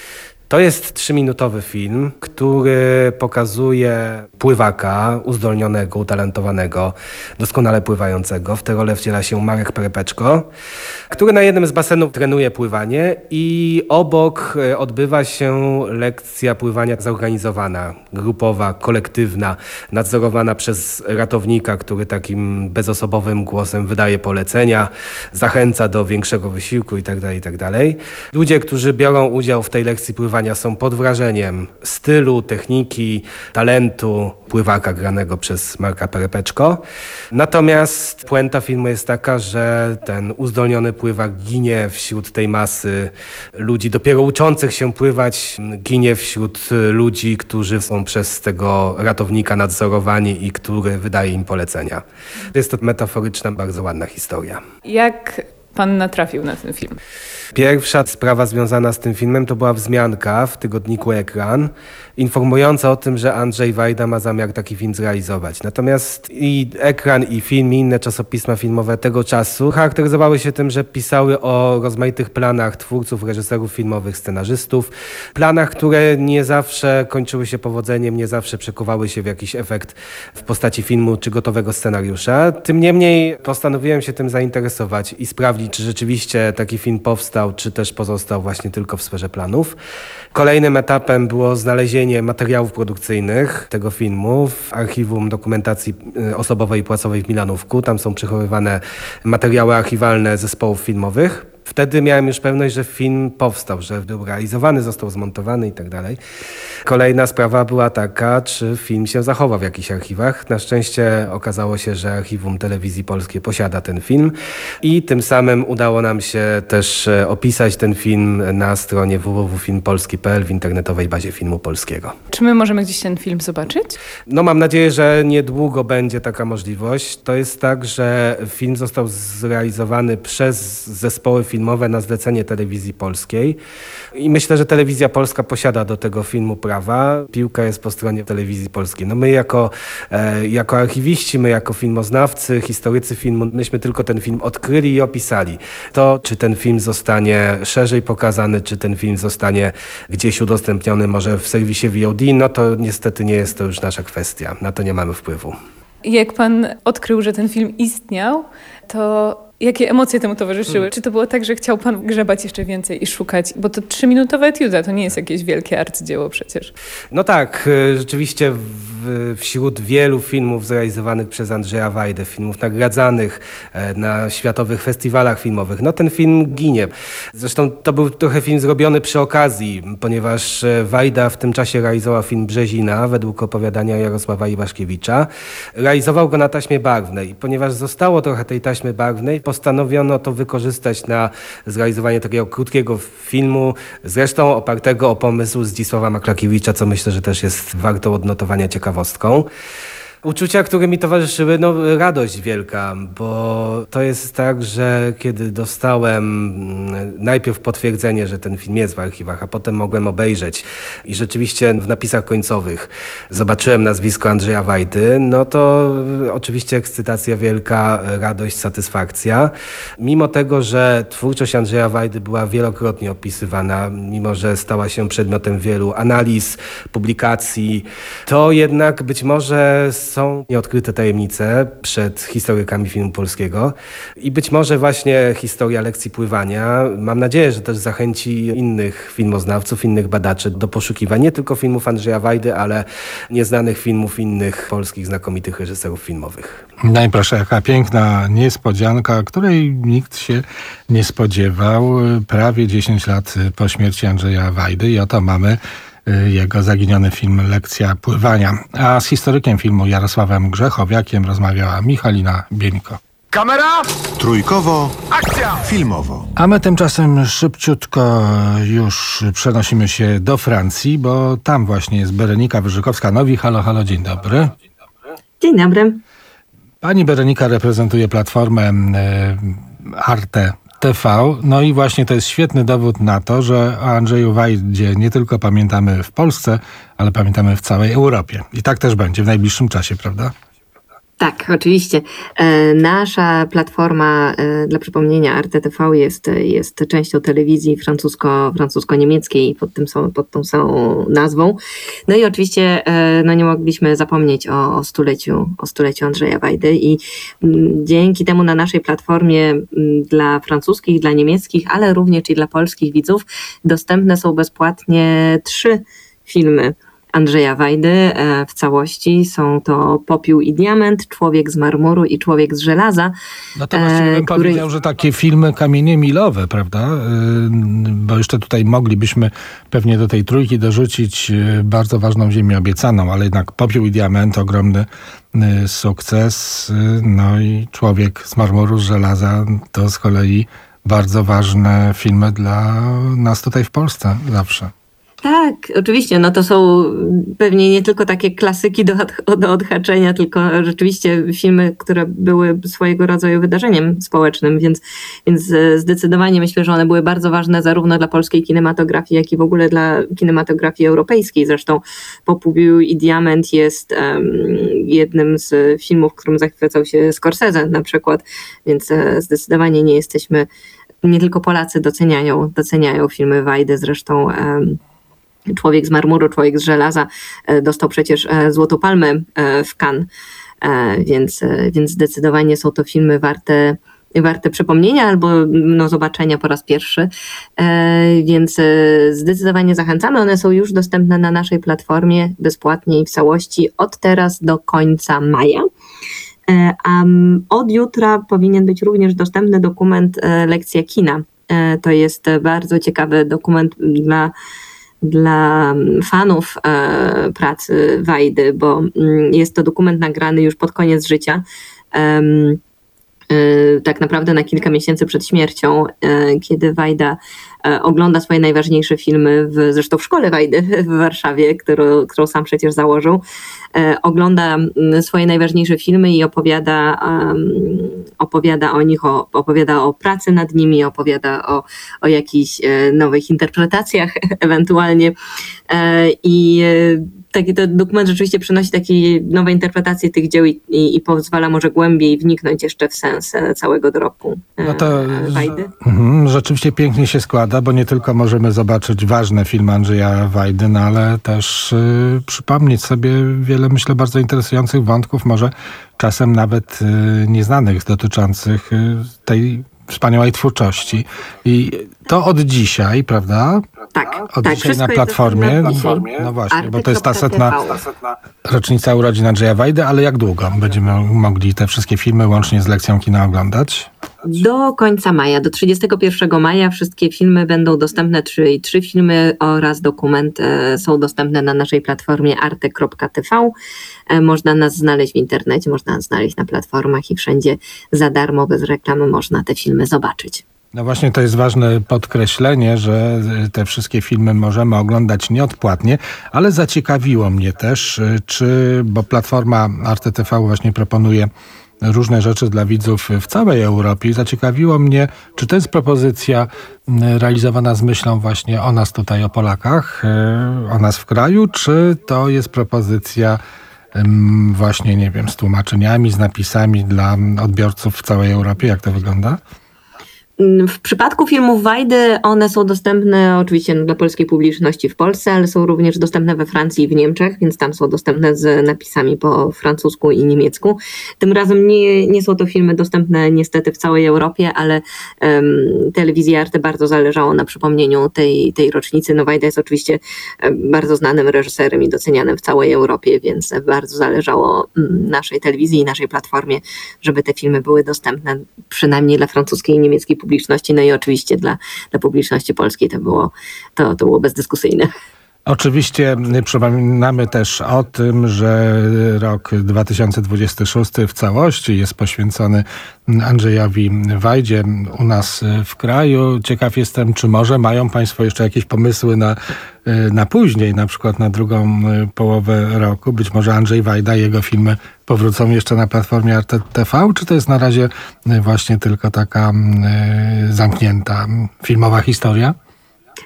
To jest trzyminutowy film, który pokazuje pływaka uzdolnionego, utalentowanego, doskonale pływającego. W tę rolę wciela się Marek Perepeczko, który na jednym z basenów trenuje pływanie i obok odbywa się lekcja pływania zorganizowana, grupowa, kolektywna, nadzorowana przez ratownika, który takim bezosobowym głosem wydaje polecenia, zachęca do większego wysiłku itd., itd. Ludzie, którzy biorą udział w tej lekcji pływania, są pod wrażeniem stylu, techniki, talentu pływaka granego przez Marka Perepeczko. Natomiast puenta filmu jest taka, że ten uzdolniony pływak ginie wśród tej masy ludzi dopiero uczących się pływać, ginie wśród ludzi, którzy są przez tego ratownika nadzorowani i który wydaje im polecenia. Jest to metaforyczna, bardzo ładna historia. Jak pan natrafił na ten film? Pierwsza sprawa związana z tym filmem to była wzmianka w tygodniku Ekran, informująca o tym, że Andrzej Wajda ma zamiar taki film zrealizować. Natomiast i Ekran, i film, i inne czasopisma filmowe tego czasu charakteryzowały się tym, że pisały o rozmaitych planach twórców, reżyserów filmowych, scenarzystów. Planach, które nie zawsze kończyły się powodzeniem, nie zawsze przekuwały się w jakiś efekt w postaci filmu czy gotowego scenariusza. Tym niemniej postanowiłem się tym zainteresować i sprawdzić, czy rzeczywiście taki film powstał, czy też pozostał właśnie tylko w sferze planów. Kolejnym etapem było znalezienie materiałów produkcyjnych tego filmu w archiwum dokumentacji osobowej i płacowej w Milanówku. Tam są przechowywane materiały archiwalne zespołów filmowych. Wtedy miałem już pewność, że film powstał, że był realizowany, został zmontowany i tak dalej. Kolejna sprawa była taka, czy film się zachowa w jakichś archiwach. Na szczęście okazało się, że Archiwum Telewizji Polskiej posiada ten film i tym samym udało nam się też opisać ten film na stronie w w w kropka film polski kropka p l w internetowej bazie filmu polskiego. Czy my możemy gdzieś ten film zobaczyć? No mam nadzieję, że niedługo będzie taka możliwość. To jest tak, że film został zrealizowany przez zespoły filmowe na zlecenie Telewizji Polskiej i myślę, że Telewizja Polska posiada do tego filmu prawa. Piłka jest po stronie Telewizji Polskiej. No my jako, e, jako archiwiści, my jako filmoznawcy, historycy filmu, myśmy tylko ten film odkryli i opisali. To, czy ten film zostanie szerzej pokazany, czy ten film zostanie gdzieś udostępniony, może w serwisie V O D, no to niestety nie jest to już nasza kwestia. Na to nie mamy wpływu. Jak pan odkrył, że ten film istniał, to jakie emocje temu towarzyszyły? Hmm. Czy to było tak, że chciał pan grzebać jeszcze więcej i szukać? Bo to trzyminutowa etiuda, to nie jest jakieś wielkie arcydzieło przecież. No tak, rzeczywiście w, wśród wielu filmów zrealizowanych przez Andrzeja Wajdę, filmów nagradzanych na światowych festiwalach filmowych, no ten film ginie. Zresztą to był trochę film zrobiony przy okazji, ponieważ Wajda w tym czasie realizował film Brzezina według opowiadania Jarosława Iwaszkiewicza. Realizował go na taśmie barwnej, ponieważ zostało trochę tej taśmy barwnej, postanowiono to wykorzystać na zrealizowanie takiego krótkiego filmu, zresztą opartego o pomysł Zdzisława Maklakiewicza, co myślę, że też jest warto odnotowania ciekawostką. Uczucia, które mi towarzyszyły, no radość wielka, bo to jest tak, że kiedy dostałem najpierw potwierdzenie, że ten film jest w archiwach, a potem mogłem obejrzeć i rzeczywiście w napisach końcowych zobaczyłem nazwisko Andrzeja Wajdy, no to oczywiście ekscytacja wielka, radość, satysfakcja. Mimo tego, że twórczość Andrzeja Wajdy była wielokrotnie opisywana, mimo że stała się przedmiotem wielu analiz, publikacji, to jednak być może są nieodkryte tajemnice przed historykami filmu polskiego i być może właśnie historia lekcji pływania, mam nadzieję, że też zachęci innych filmoznawców, innych badaczy do poszukiwań nie tylko filmów Andrzeja Wajdy, ale nieznanych filmów innych polskich znakomitych reżyserów filmowych. No i proszę, jaka piękna niespodzianka, której nikt się nie spodziewał. Prawie dziesięć lat po śmierci Andrzeja Wajdy i oto mamy jego zaginiony film Lekcja pływania. A z historykiem filmu Jarosławem Grzechowiakiem rozmawiała Michalina Bieńko. Kamera! Trójkowo, akcja! Filmowo. A my tymczasem szybciutko już przenosimy się do Francji, bo tam właśnie jest Berenika Wyżykowska-Nowi. Halo, halo, dzień dobry. Dzień dobry. Pani Berenika reprezentuje platformę Arte T V, no i właśnie to jest świetny dowód na to, że o Andrzeju Wajdzie nie tylko pamiętamy w Polsce, ale pamiętamy w całej Europie. I tak też będzie w najbliższym czasie, prawda? Tak, oczywiście. E, nasza platforma, e, dla przypomnienia, Arte T V jest, jest częścią telewizji francusko, francusko-niemieckiej pod, tym są, pod tą samą nazwą. No i oczywiście e, no nie mogliśmy zapomnieć o, o, stuleciu, o stuleciu Andrzeja Wajdy i m, dzięki temu na naszej platformie m, dla francuskich, dla niemieckich, ale również i dla polskich widzów dostępne są bezpłatnie trzy filmy Andrzeja Wajdy w całości. Są to Popiół i Diament, Człowiek z marmuru i Człowiek z żelaza. No to właściwie bym który... powiedział, że takie filmy kamienie milowe, prawda? Bo jeszcze tutaj moglibyśmy pewnie do tej trójki dorzucić bardzo ważną Ziemię obiecaną, ale jednak Popiół i Diament, ogromny sukces. No i Człowiek z marmuru, z żelaza to z kolei bardzo ważne filmy dla nas tutaj w Polsce zawsze. Tak, oczywiście, no to są pewnie nie tylko takie klasyki do, od, do odhaczenia, tylko rzeczywiście filmy, które były swojego rodzaju wydarzeniem społecznym, więc, więc zdecydowanie myślę, że one były bardzo ważne zarówno dla polskiej kinematografii, jak i w ogóle dla kinematografii europejskiej. Zresztą Popiół i Diament jest um, jednym z filmów, którym zachwycał się Scorsese na przykład, więc zdecydowanie nie jesteśmy, nie tylko Polacy doceniają, doceniają filmy Wajdy, zresztą um, Człowiek z marmuru, Człowiek z żelaza dostał przecież Złotą Palmę w Cannes, więc, więc zdecydowanie są to filmy warte, warte przypomnienia albo no, zobaczenia po raz pierwszy, więc zdecydowanie zachęcamy. One są już dostępne na naszej platformie bezpłatnie i w całości od teraz do końca maja. A od jutra powinien być również dostępny dokument Lekcja kina. To jest bardzo ciekawy dokument dla dla fanów e, pracy Wajdy, bo mm, jest to dokument nagrany już pod koniec życia, e, e, tak naprawdę na kilka miesięcy przed śmiercią, e, kiedy Wajda e, ogląda swoje najważniejsze filmy, w, zresztą w szkole Wajdy w Warszawie, którą, którą sam przecież założył, e, ogląda swoje najważniejsze filmy i opowiada, um, opowiada o nich, o, opowiada o pracy nad nimi, opowiada o, o jakichś e, nowych interpretacjach ewentualnie e, i e, taki to dokument rzeczywiście przynosi takie nowe interpretacje tych dzieł i, i, i pozwala może głębiej wniknąć jeszcze w sens całego dorobku e, no to Wajdy. Mm, rzeczywiście pięknie się składa, bo nie tylko możemy zobaczyć ważne filmy Andrzeja Wajdy, no ale też y, przypomnieć sobie wiele, myślę, bardzo interesujących wątków, może czasem nawet y, nieznanych, dotyczących y, tej wspaniałej twórczości. I to od dzisiaj, prawda? Tak, od tak, dzisiaj na platformie. platformie. No właśnie, Arte. Bo to jest ta setna rocznica urodzin Andrzeja Wajdy, ale jak długo będziemy mogli te wszystkie filmy łącznie z Lekcją kina oglądać? Do końca maja, do trzydziestego pierwszego maja wszystkie filmy będą dostępne, czyli trzy filmy oraz dokument e, są dostępne na naszej platformie arte kropka t v. E, można nas znaleźć w internecie, można nas znaleźć na platformach i wszędzie za darmo, bez reklamy można te filmy zobaczyć. No właśnie to jest ważne podkreślenie, że te wszystkie filmy możemy oglądać nieodpłatnie, ale zaciekawiło mnie też, czy, bo platforma Arte T V właśnie proponuje różne rzeczy dla widzów w całej Europie. Zaciekawiło mnie, czy to jest propozycja realizowana z myślą właśnie o nas tutaj, o Polakach, o nas w kraju, czy to jest propozycja właśnie, nie wiem, z tłumaczeniami, z napisami dla odbiorców w całej Europie? Jak to wygląda? W przypadku filmów Wajdy one są dostępne oczywiście dla polskiej publiczności w Polsce, ale są również dostępne we Francji i w Niemczech, więc tam są dostępne z napisami po francusku i niemiecku. Tym razem nie, nie są to filmy dostępne niestety w całej Europie, ale um, telewizji Arte bardzo zależało na przypomnieniu tej, tej rocznicy. No Wajda jest oczywiście um, bardzo znanym reżyserem i docenianym w całej Europie, więc bardzo zależało um, naszej telewizji i naszej platformie, żeby te filmy były dostępne przynajmniej dla francuskiej i niemieckiej publiczności, no i oczywiście dla, dla publiczności polskiej to było, to, to było bezdyskusyjne. Oczywiście przypominamy też o tym, że rok dwa tysiące dwudziesty szósty w całości jest poświęcony Andrzejowi Wajdzie u nas w kraju. Ciekaw jestem, czy może mają Państwo jeszcze jakieś pomysły na, na później, na przykład na drugą połowę roku. Być może Andrzej Wajda i jego filmy powrócą jeszcze na platformie Arte T V, czy to jest na razie właśnie tylko taka zamknięta filmowa historia?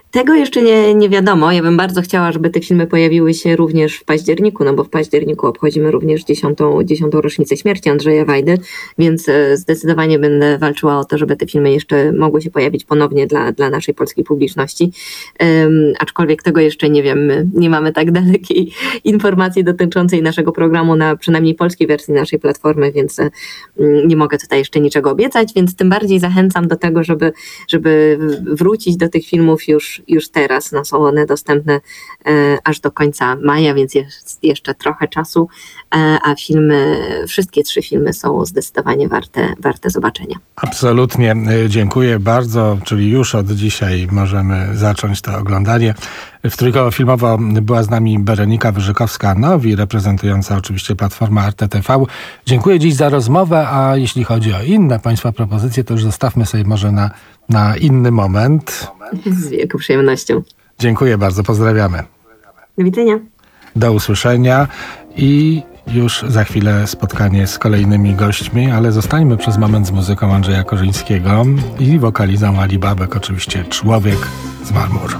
Tego jeszcze nie, nie wiadomo. Ja bym bardzo chciała, żeby te filmy pojawiły się również w październiku, no bo w październiku obchodzimy również dziesiątą, dziesiątą rocznicę śmierci Andrzeja Wajdy, więc zdecydowanie będę walczyła o to, żeby te filmy jeszcze mogły się pojawić ponownie dla, dla naszej polskiej publiczności. Um, aczkolwiek tego jeszcze nie wiem. My nie mamy tak dalekiej informacji dotyczącej naszego programu na przynajmniej polskiej wersji naszej platformy, więc um, nie mogę tutaj jeszcze niczego obiecać, więc tym bardziej zachęcam do tego, żeby, żeby wrócić do tych filmów już już teraz. No, są one dostępne e, aż do końca maja, więc jest jeszcze trochę czasu, e, a filmy, wszystkie trzy filmy są zdecydowanie warte, warte zobaczenia. Absolutnie, dziękuję bardzo, czyli już od dzisiaj możemy zacząć to oglądanie. W Trójkowo Filmowo była z nami Berenika Wyrzykowska-Nowi, reprezentująca oczywiście platformę Arte T V. Dziękuję dziś za rozmowę, a jeśli chodzi o inne Państwa propozycje, to już zostawmy sobie może na, na inny moment. Z wielką przyjemnością. Dziękuję bardzo, pozdrawiamy. Do widzenia. Do usłyszenia i już za chwilę spotkanie z kolejnymi gośćmi, ale zostańmy przez moment z muzyką Andrzeja Korzyńskiego i wokalizą Ali Babek, oczywiście Człowiek z marmuru.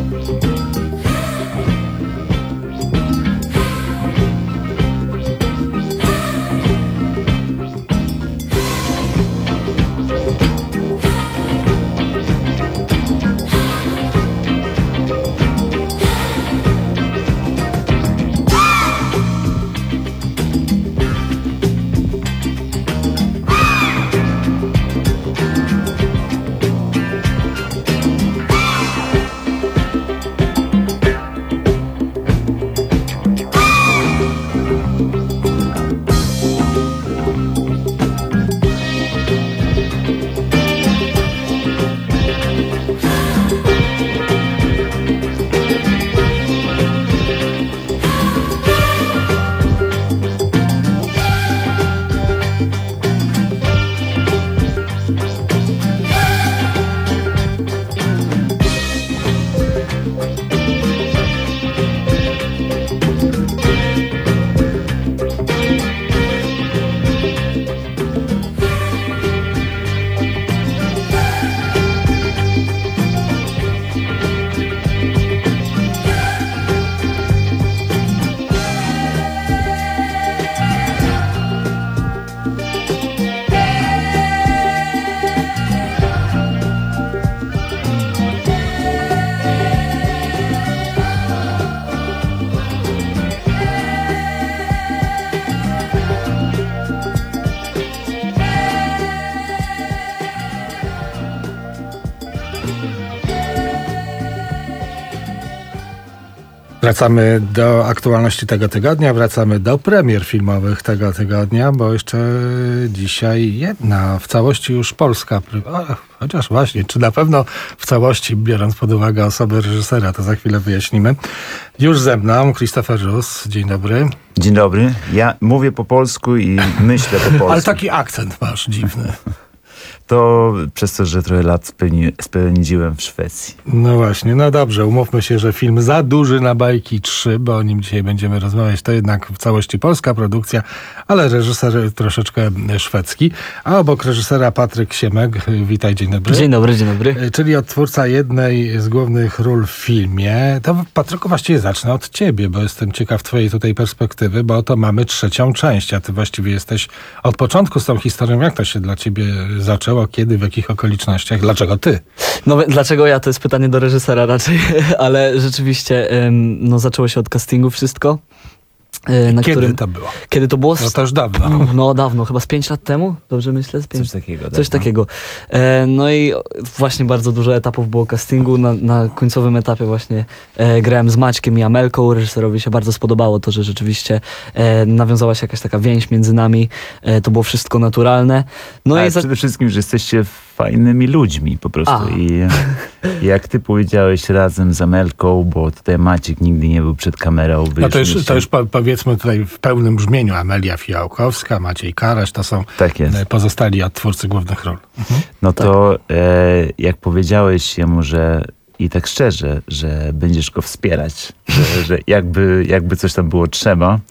Wracamy do aktualności tego tygodnia, wracamy do premier filmowych tego tygodnia, bo jeszcze dzisiaj jedna w całości już polska, o, chociaż właśnie, czy na pewno w całości, biorąc pod uwagę osobę reżysera, to za chwilę wyjaśnimy. Już ze mną Christopher Rus, dzień dobry. Dzień dobry, ja mówię po polsku i myślę po polsku. Ale taki akcent masz dziwny. To przez to, że trochę lat spełni, spędziłem w Szwecji. No właśnie, no dobrze, umówmy się, że film Za duży na bajki trzy, bo o nim dzisiaj będziemy rozmawiać, to jednak w całości polska produkcja, ale reżyser troszeczkę szwedzki. A obok reżysera Patryk Siemek, witaj, dzień dobry. Dzień dobry, dzień dobry. Czyli odtwórca jednej z głównych ról w filmie. To Patryku, właściwie zacznę od ciebie, bo jestem ciekaw twojej tutaj perspektywy, bo oto mamy trzecią część, a ty właściwie jesteś od początku z tą historią. Jak to się dla ciebie zaczęło? Kiedy, w jakich okolicznościach? Dlaczego ty? No dlaczego ja? To jest pytanie do reżysera raczej, ale rzeczywiście no, zaczęło się od castingu wszystko. Na Kiedy którym, to było? Kiedy to było? No to już dawno. No dawno, chyba z pięć lat temu, dobrze myślę? Z pięć... Coś takiego. Coś tak, takiego. E, no i właśnie bardzo dużo etapów było castingu. Na, na końcowym etapie właśnie e, grałem z Maćkiem i Amelką. Reżyserowi się bardzo spodobało to, że rzeczywiście e, nawiązała się jakaś taka więź między nami. E, to było wszystko naturalne. No Ale i za... przede wszystkim, że jesteście fajnymi ludźmi po prostu. A. I jak ty powiedziałeś razem z Amelką, bo tutaj Maciek nigdy nie był przed kamerą. No to już, to już po, powiedzmy tutaj w pełnym brzmieniu. Amelia Fijałkowska, Maciej Karaś, to są tak jest. pozostali odtwórcy głównych ról. Mhm. No to tak. e, jak powiedziałeś jemu, że i tak szczerze, że będziesz go wspierać, że, że jakby, jakby coś tam było trzeba,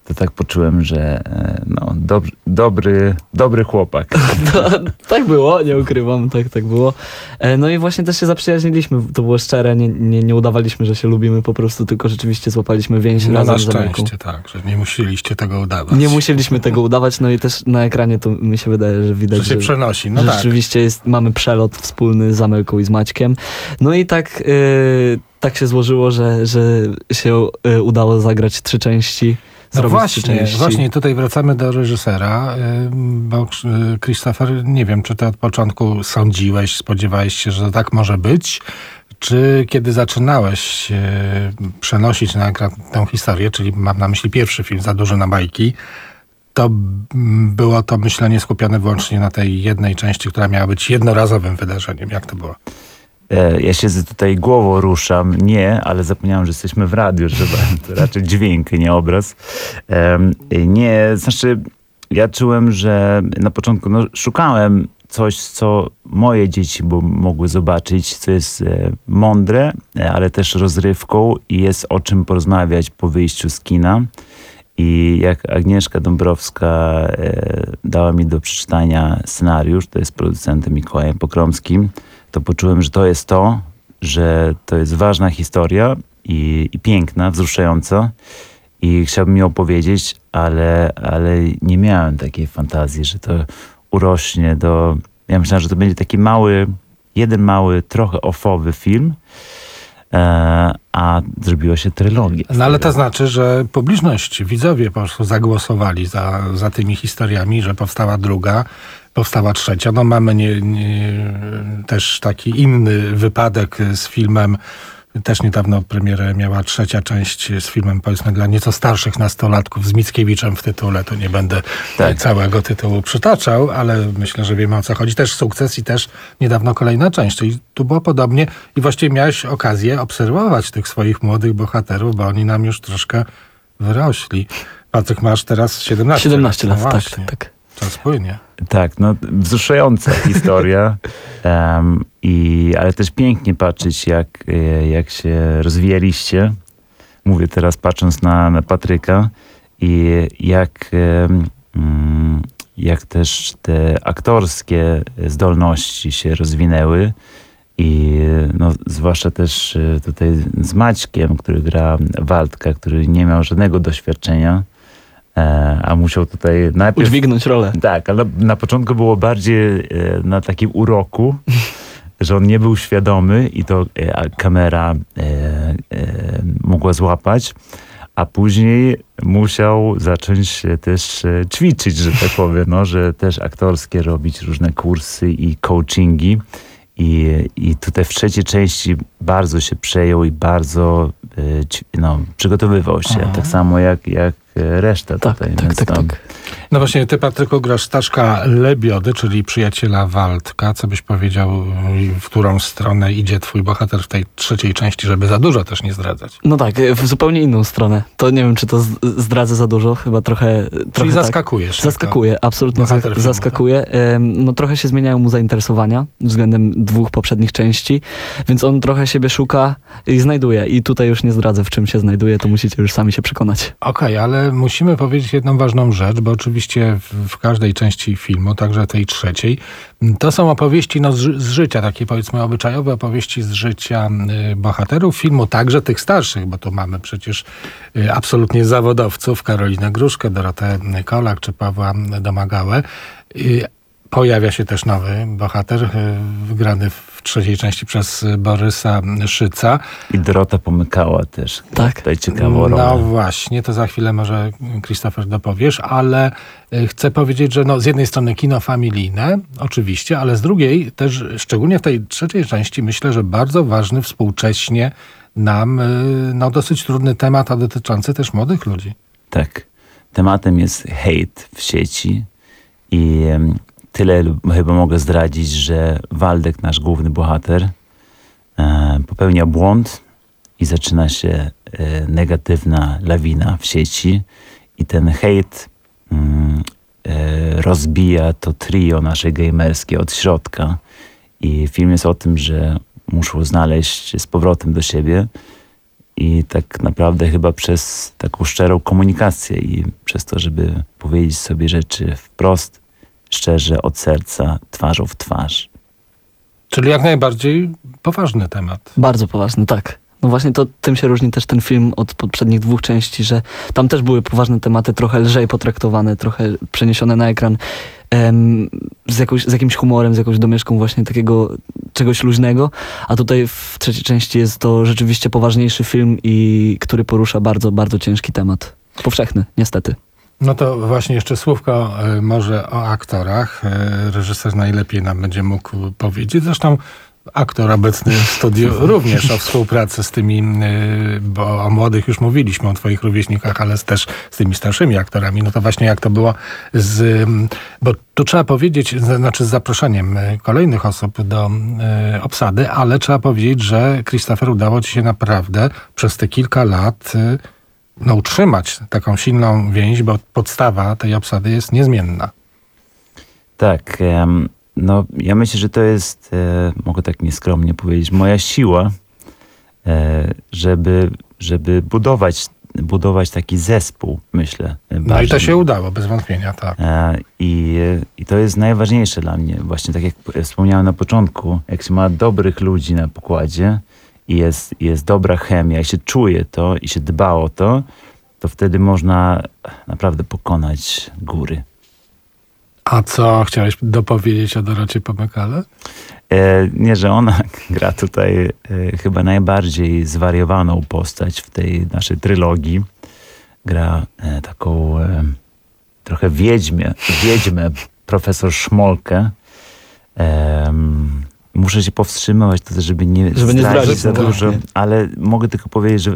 to tak poczułem, że e, no, dob, dobry, dobry chłopak. To, tak było, nie ukrywam, tak, tak było. E, no i właśnie też się zaprzyjaźniliśmy, to było szczere, nie, nie, nie udawaliśmy, że się lubimy po prostu, tylko rzeczywiście złapaliśmy więź No razem na z Amelką. szczęście, tak, że nie musieliście tego udawać. Nie musieliśmy tego udawać, no i też na ekranie to mi się wydaje, że widać, Że się przenosi, no że tak. rzeczywiście jest, mamy przelot wspólny z Amelką i z Maćkiem. No i tak, y, tak się złożyło, że, że się y, udało zagrać trzy części. No zrobić trzy właśnie, części. właśnie tutaj wracamy do reżysera, y, bo y, Christopher, nie wiem, czy ty od początku sądziłeś, spodziewałeś się, że tak może być, czy kiedy zaczynałeś y, przenosić na ekran tę historię, czyli mam na myśli pierwszy film, Za dużo na bajki, to mm, było to myślenie skupione wyłącznie na tej jednej części, która miała być jednorazowym wydarzeniem. Jak to było? E, Ja się z- tutaj głową ruszam. Nie, ale zapomniałem, że jesteśmy w radiu, że to raczej dźwięk, nie obraz. Em, Nie, znaczy ja czułem, że na początku no, szukałem coś, co moje dzieci bo mogły zobaczyć, co jest e, mądre, e, ale też rozrywką i jest o czym porozmawiać po wyjściu z kina. I jak Agnieszka Dąbrowska e, dała mi do przeczytania scenariusz, to jest producentem Mikołajem Pokromskim, to poczułem, że to jest to, że to jest ważna historia i, i piękna, wzruszająca i chciałbym ją opowiedzieć, ale, ale nie miałem takiej fantazji, że to urośnie do... Ja myślałem, że to będzie taki mały, jeden mały, trochę offowy film, e, a zrobiło się trylogia. No ale to znaczy, że publiczność, widzowie po prostu zagłosowali za, za tymi historiami, że powstała druga, powstała trzecia. No mamy nie, nie, też taki inny wypadek z filmem, też niedawno premierę miała trzecia część z filmem, powiedzmy, dla nieco starszych nastolatków z Mickiewiczem w tytule. To nie będę Tak. całego tytułu przytaczał, ale myślę, że wiemy, o co chodzi. Też sukces i też niedawno kolejna część. Czyli tu było podobnie i właściwie miałeś okazję obserwować tych swoich młodych bohaterów, bo oni nam już troszkę wyrośli. Patryk, masz teraz siedemnaście, siedemnaście lat, no tak, właśnie. tak. Czas płynie. Tak, no wzruszająca historia, em, i, ale też pięknie patrzeć, jak, e, jak się rozwijaliście. Mówię teraz patrząc na, na Patryka i jak, em, mm, jak też te aktorskie zdolności się rozwinęły. I no, zwłaszcza też e, tutaj z Maćkiem, który gra Waldka, który nie miał żadnego doświadczenia. E, a musiał tutaj najpierw... Udźwignąć rolę. Tak, ale na początku było bardziej e, na takim uroku, że on nie był świadomy i to e, a kamera e, e, mogła złapać, a później musiał zacząć e, też e, ćwiczyć, że tak powiem, no, że też aktorskie robić różne kursy i coachingi. I, I tutaj w trzeciej części bardzo się przejął i bardzo e, ć- no, przygotowywał się, Aha. tak samo jak, jak reszta Tak, tutaj. tak, więc tak, no, tak. No właśnie, ty, Patryku, grasz Staszka Lebiody, czyli przyjaciela Waldka. Co byś powiedział, w którą stronę idzie twój bohater w tej trzeciej części, żeby za dużo też nie zdradzać? No tak, w zupełnie inną stronę. To nie wiem, czy to z- zdradzę za dużo, chyba trochę... Czyli trochę zaskakujesz. Tak. Zaskakuje, absolutnie bohater zak- filmu, zaskakuje. Em, No trochę się zmieniają mu zainteresowania względem dwóch poprzednich części, więc on trochę siebie szuka i znajduje. I tutaj już nie zdradzę, w czym się znajduje, to musicie już sami się przekonać. Okej, ale musimy powiedzieć jedną ważną rzecz, bo oczywiście w, w każdej części filmu, także tej trzeciej, to są opowieści no, z, z życia, takie powiedzmy obyczajowe opowieści z życia y, bohaterów filmu, także tych starszych, bo tu mamy przecież y, absolutnie zawodowców, Karolinę Gruszkę, Dorotę Kolak czy Pawła Domagałę. Y, Pojawia się też nowy bohater, y, wygrany w trzeciej części przez Borysa Szyca. I Dorota Pomykała też. Tak. Tutaj ciekawą rolę. No właśnie, to za chwilę może Christopher dopowiesz, ale y, chcę powiedzieć, że no, z jednej strony kino familijne, oczywiście, ale z drugiej też, szczególnie w tej trzeciej części, myślę, że bardzo ważny współcześnie nam y, no, dosyć trudny temat, a dotyczący też młodych ludzi. Tak. Tematem jest hejt w sieci i em, tyle chyba mogę zdradzić, że Waldek, nasz główny bohater, e, popełnia błąd i zaczyna się e, negatywna lawina w sieci i ten hejt mm, e, rozbija to trio nasze gamerskie od środka i film jest o tym, że muszą znaleźć z powrotem do siebie i tak naprawdę chyba przez taką szczerą komunikację i przez to, żeby powiedzieć sobie rzeczy wprost, szczerze, od serca, twarzą w twarz. Czyli jak najbardziej poważny temat. Bardzo poważny, tak. No właśnie to tym się różni też ten film od poprzednich dwóch części, że tam też były poważne tematy, trochę lżej potraktowane, trochę przeniesione na ekran em, z, jakąś, z jakimś humorem, z jakąś domieszką właśnie takiego czegoś luźnego, a tutaj w trzeciej części jest to rzeczywiście poważniejszy film, i który porusza bardzo, bardzo ciężki temat. Powszechny, niestety. No to właśnie jeszcze słówko e, może o aktorach. E, reżyser najlepiej nam będzie mógł powiedzieć. Zresztą aktor obecny w studiu również o współpracy z tymi, bo o młodych już mówiliśmy, o twoich rówieśnikach, ale też z tymi starszymi aktorami. No to właśnie jak to było z... Bo tu trzeba powiedzieć, znaczy z zaproszeniem kolejnych osób do obsady, ale trzeba powiedzieć, że Christopher, udało ci się naprawdę przez te kilka lat no, utrzymać taką silną więź, bo podstawa tej obsady jest niezmienna. Tak, um... No, ja myślę, że to jest, e, mogę tak nieskromnie powiedzieć, moja siła, e, żeby, żeby budować, budować taki zespół, myślę. No bardziej. i to się udało, bez wątpienia, tak. E, i, I to jest najważniejsze dla mnie. Właśnie tak jak wspomniałem na początku, jak się ma dobrych ludzi na pokładzie i jest, jest dobra chemia i się czuje to i się dba o to, to wtedy można naprawdę pokonać góry. A co chciałeś dopowiedzieć o Dorocie Pomykale? E, nie, że ona gra tutaj e, chyba najbardziej zwariowaną postać w tej naszej trylogii. Gra e, taką e, trochę wiedźmę, wiedźmę, profesor Szmolkę. E, muszę się powstrzymywać, to też, żeby nie żeby nie zdradzić za dużo, właśnie. Ale mogę tylko powiedzieć, że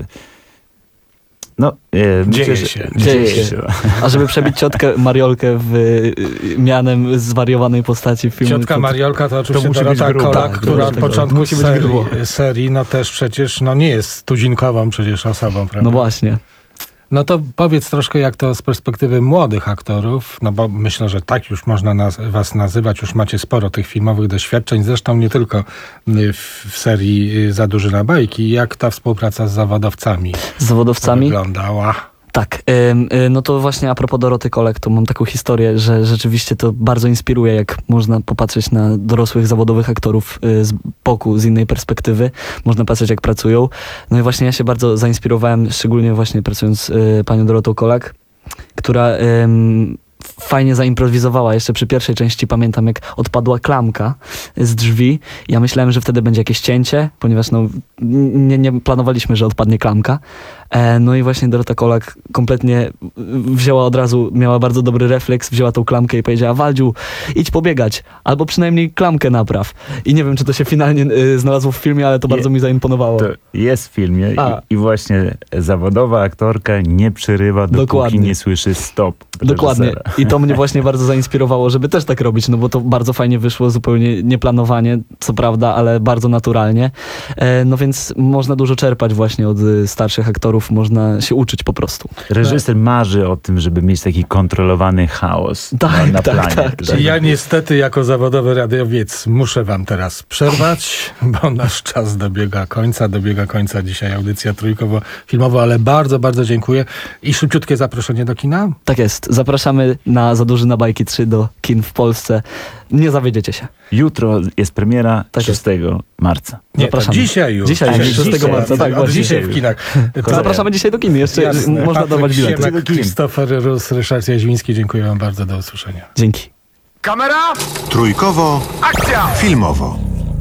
no, e, dzieje, myślę, się. Że, dzieje się. się. A żeby przebić ciotkę Mariolkę w y, mianem zwariowanej postaci filmu. Ciotka to, Mariolka to oczywiście to musi Dorota być gruba, Kolak, tak, która od tak, początku musi być serii, grubo. serii no też przecież no nie jest tuzinkową przecież osobą, prawda? No właśnie. No to powiedz troszkę, jak to z perspektywy młodych aktorów, no bo myślę, że tak już można nas, was nazywać, już macie sporo tych filmowych doświadczeń, zresztą nie tylko w, w serii Za duży na bajki. Jak ta współpraca z zawodowcami Z zawodowcami? wyglądała? Tak, ym, y, no to właśnie a propos Doroty Kolek, to mam taką historię, że rzeczywiście to bardzo inspiruje, jak można popatrzeć na dorosłych zawodowych aktorów y, z boku, z innej perspektywy. Można patrzeć, jak pracują. No i właśnie ja się bardzo zainspirowałem, szczególnie właśnie pracując z y, panią Dorotą Kolak, która ym, fajnie zaimprowizowała. Jeszcze przy pierwszej części pamiętam, jak odpadła klamka z drzwi. Ja myślałem, że wtedy będzie jakieś cięcie, ponieważ no, nie, nie planowaliśmy, że odpadnie klamka. E, no i właśnie Dorota Kolak kompletnie wzięła od razu, miała bardzo dobry refleks, wzięła tą klamkę i powiedziała: Waldziu, idź pobiegać, albo przynajmniej klamkę napraw. I nie wiem, czy to się finalnie y, znalazło w filmie, ale to bardzo Je, mi zaimponowało. To jest w filmie i, i właśnie zawodowa aktorka nie przerywa, dopóki Dokładnie. nie słyszy stop. Dokładnie. Reżysera. I to mnie właśnie bardzo zainspirowało, żeby też tak robić, no bo to bardzo fajnie wyszło, zupełnie nieplanowanie, co prawda, ale bardzo naturalnie. E, no więc można dużo czerpać właśnie od y, starszych aktorów, można się uczyć po prostu. Reżyser marzy o tym, żeby mieć taki kontrolowany chaos tak, na, na tak, planie. Tak, tak. Ja niestety jako zawodowy radiowiec muszę wam teraz przerwać, bo nasz czas dobiega końca. Dobiega końca dzisiaj audycja trójkowo-filmowa, ale bardzo, bardzo dziękuję. I szybciutkie zaproszenie do kina? Tak jest. Zapraszamy na Za duży na bajki trzy do kin w Polsce. Nie zawiedziecie się. Jutro jest premiera tak szóstego jest. marca. Nie, Zapraszamy. dzisiaj już. Dzisiaj, dzisiaj szóstego dzisiaj, marca, tak. Od dzisiaj w kinach. To zapraszamy dzisiaj do kin. Jeszcze Jasne. można Patryk dawać bilety. Siemek, Christopher Rus, Ryszard Jaźwiński. Dziękuję wam bardzo. Do usłyszenia. Dzięki. Kamera! Trójkowo. Akcja! Filmowo.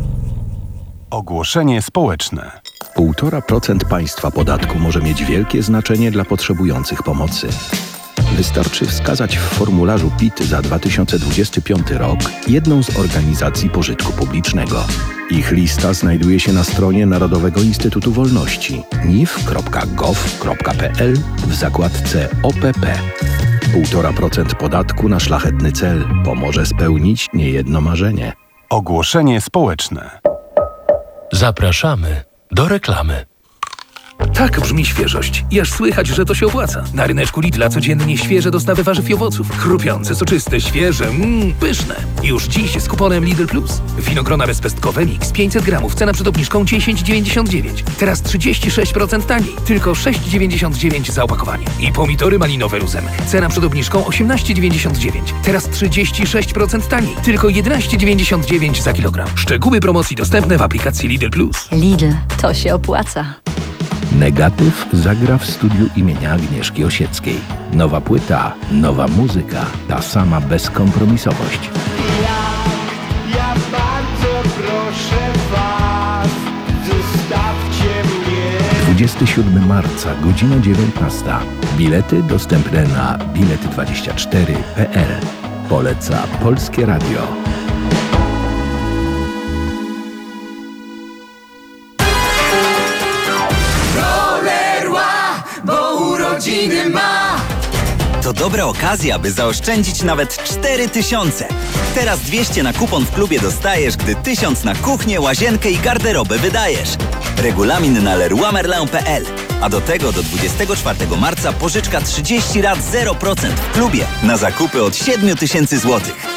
Ogłoszenie społeczne. Półtora procent państwa podatku może mieć wielkie znaczenie dla potrzebujących pomocy. Wystarczy wskazać w formularzu P I T za dwa tysiące dwudziesty piąty rok jedną z organizacji pożytku publicznego. Ich lista znajduje się na stronie Narodowego Instytutu Wolności N I W kropka gov kropka p l w zakładce O P P. Półtora procent podatku na szlachetny cel pomoże spełnić niejedno marzenie. Ogłoszenie społeczne. Zapraszamy do reklamy. Tak brzmi świeżość. I aż słychać, że to się opłaca. Na ryneczku Lidla codziennie świeże dostawy warzyw i owoców. Chrupiące, soczyste, świeże, mmm, pyszne. Już dziś z kuponem Lidl Plus. Winogrona bezpestkowe Mix pięćset gramów, cena przed obniżką dziesięć dziewięćdziesiąt dziewięć. Teraz trzydzieści sześć procent taniej. Tylko sześć dziewięćdziesiąt dziewięć za opakowanie. I pomidory malinowe luzem. Cena przed obniżką osiemnaście dziewięćdziesiąt dziewięć. Teraz trzydzieści sześć procent taniej. Tylko jedenaście dziewięćdziesiąt dziewięć za kilogram. Szczegóły promocji dostępne w aplikacji Lidl Plus. Lidl, to się opłaca. Negatyw zagra w studiu imienia Agnieszki Osieckiej. Nowa płyta, nowa muzyka, ta sama bezkompromisowość. Ja bardzo proszę was, zostawcie mnie. dwudziestego siódmego marca, godzina dziewiętnasta. Bilety dostępne na bilety dwadzieścia cztery kropka p l. Poleca Polskie Radio. Bo urodziny ma. To dobra okazja, by zaoszczędzić nawet cztery tysiące. Teraz dwieście na kupon w klubie dostajesz, gdy tysiąc na kuchnię, łazienkę i garderobę wydajesz. Regulamin na leroy merlin kropka p l. A do tego do dwudziestego czwartego marca pożyczka trzydzieści rat zero procent w klubie na zakupy od siedmiu tysięcy złotych.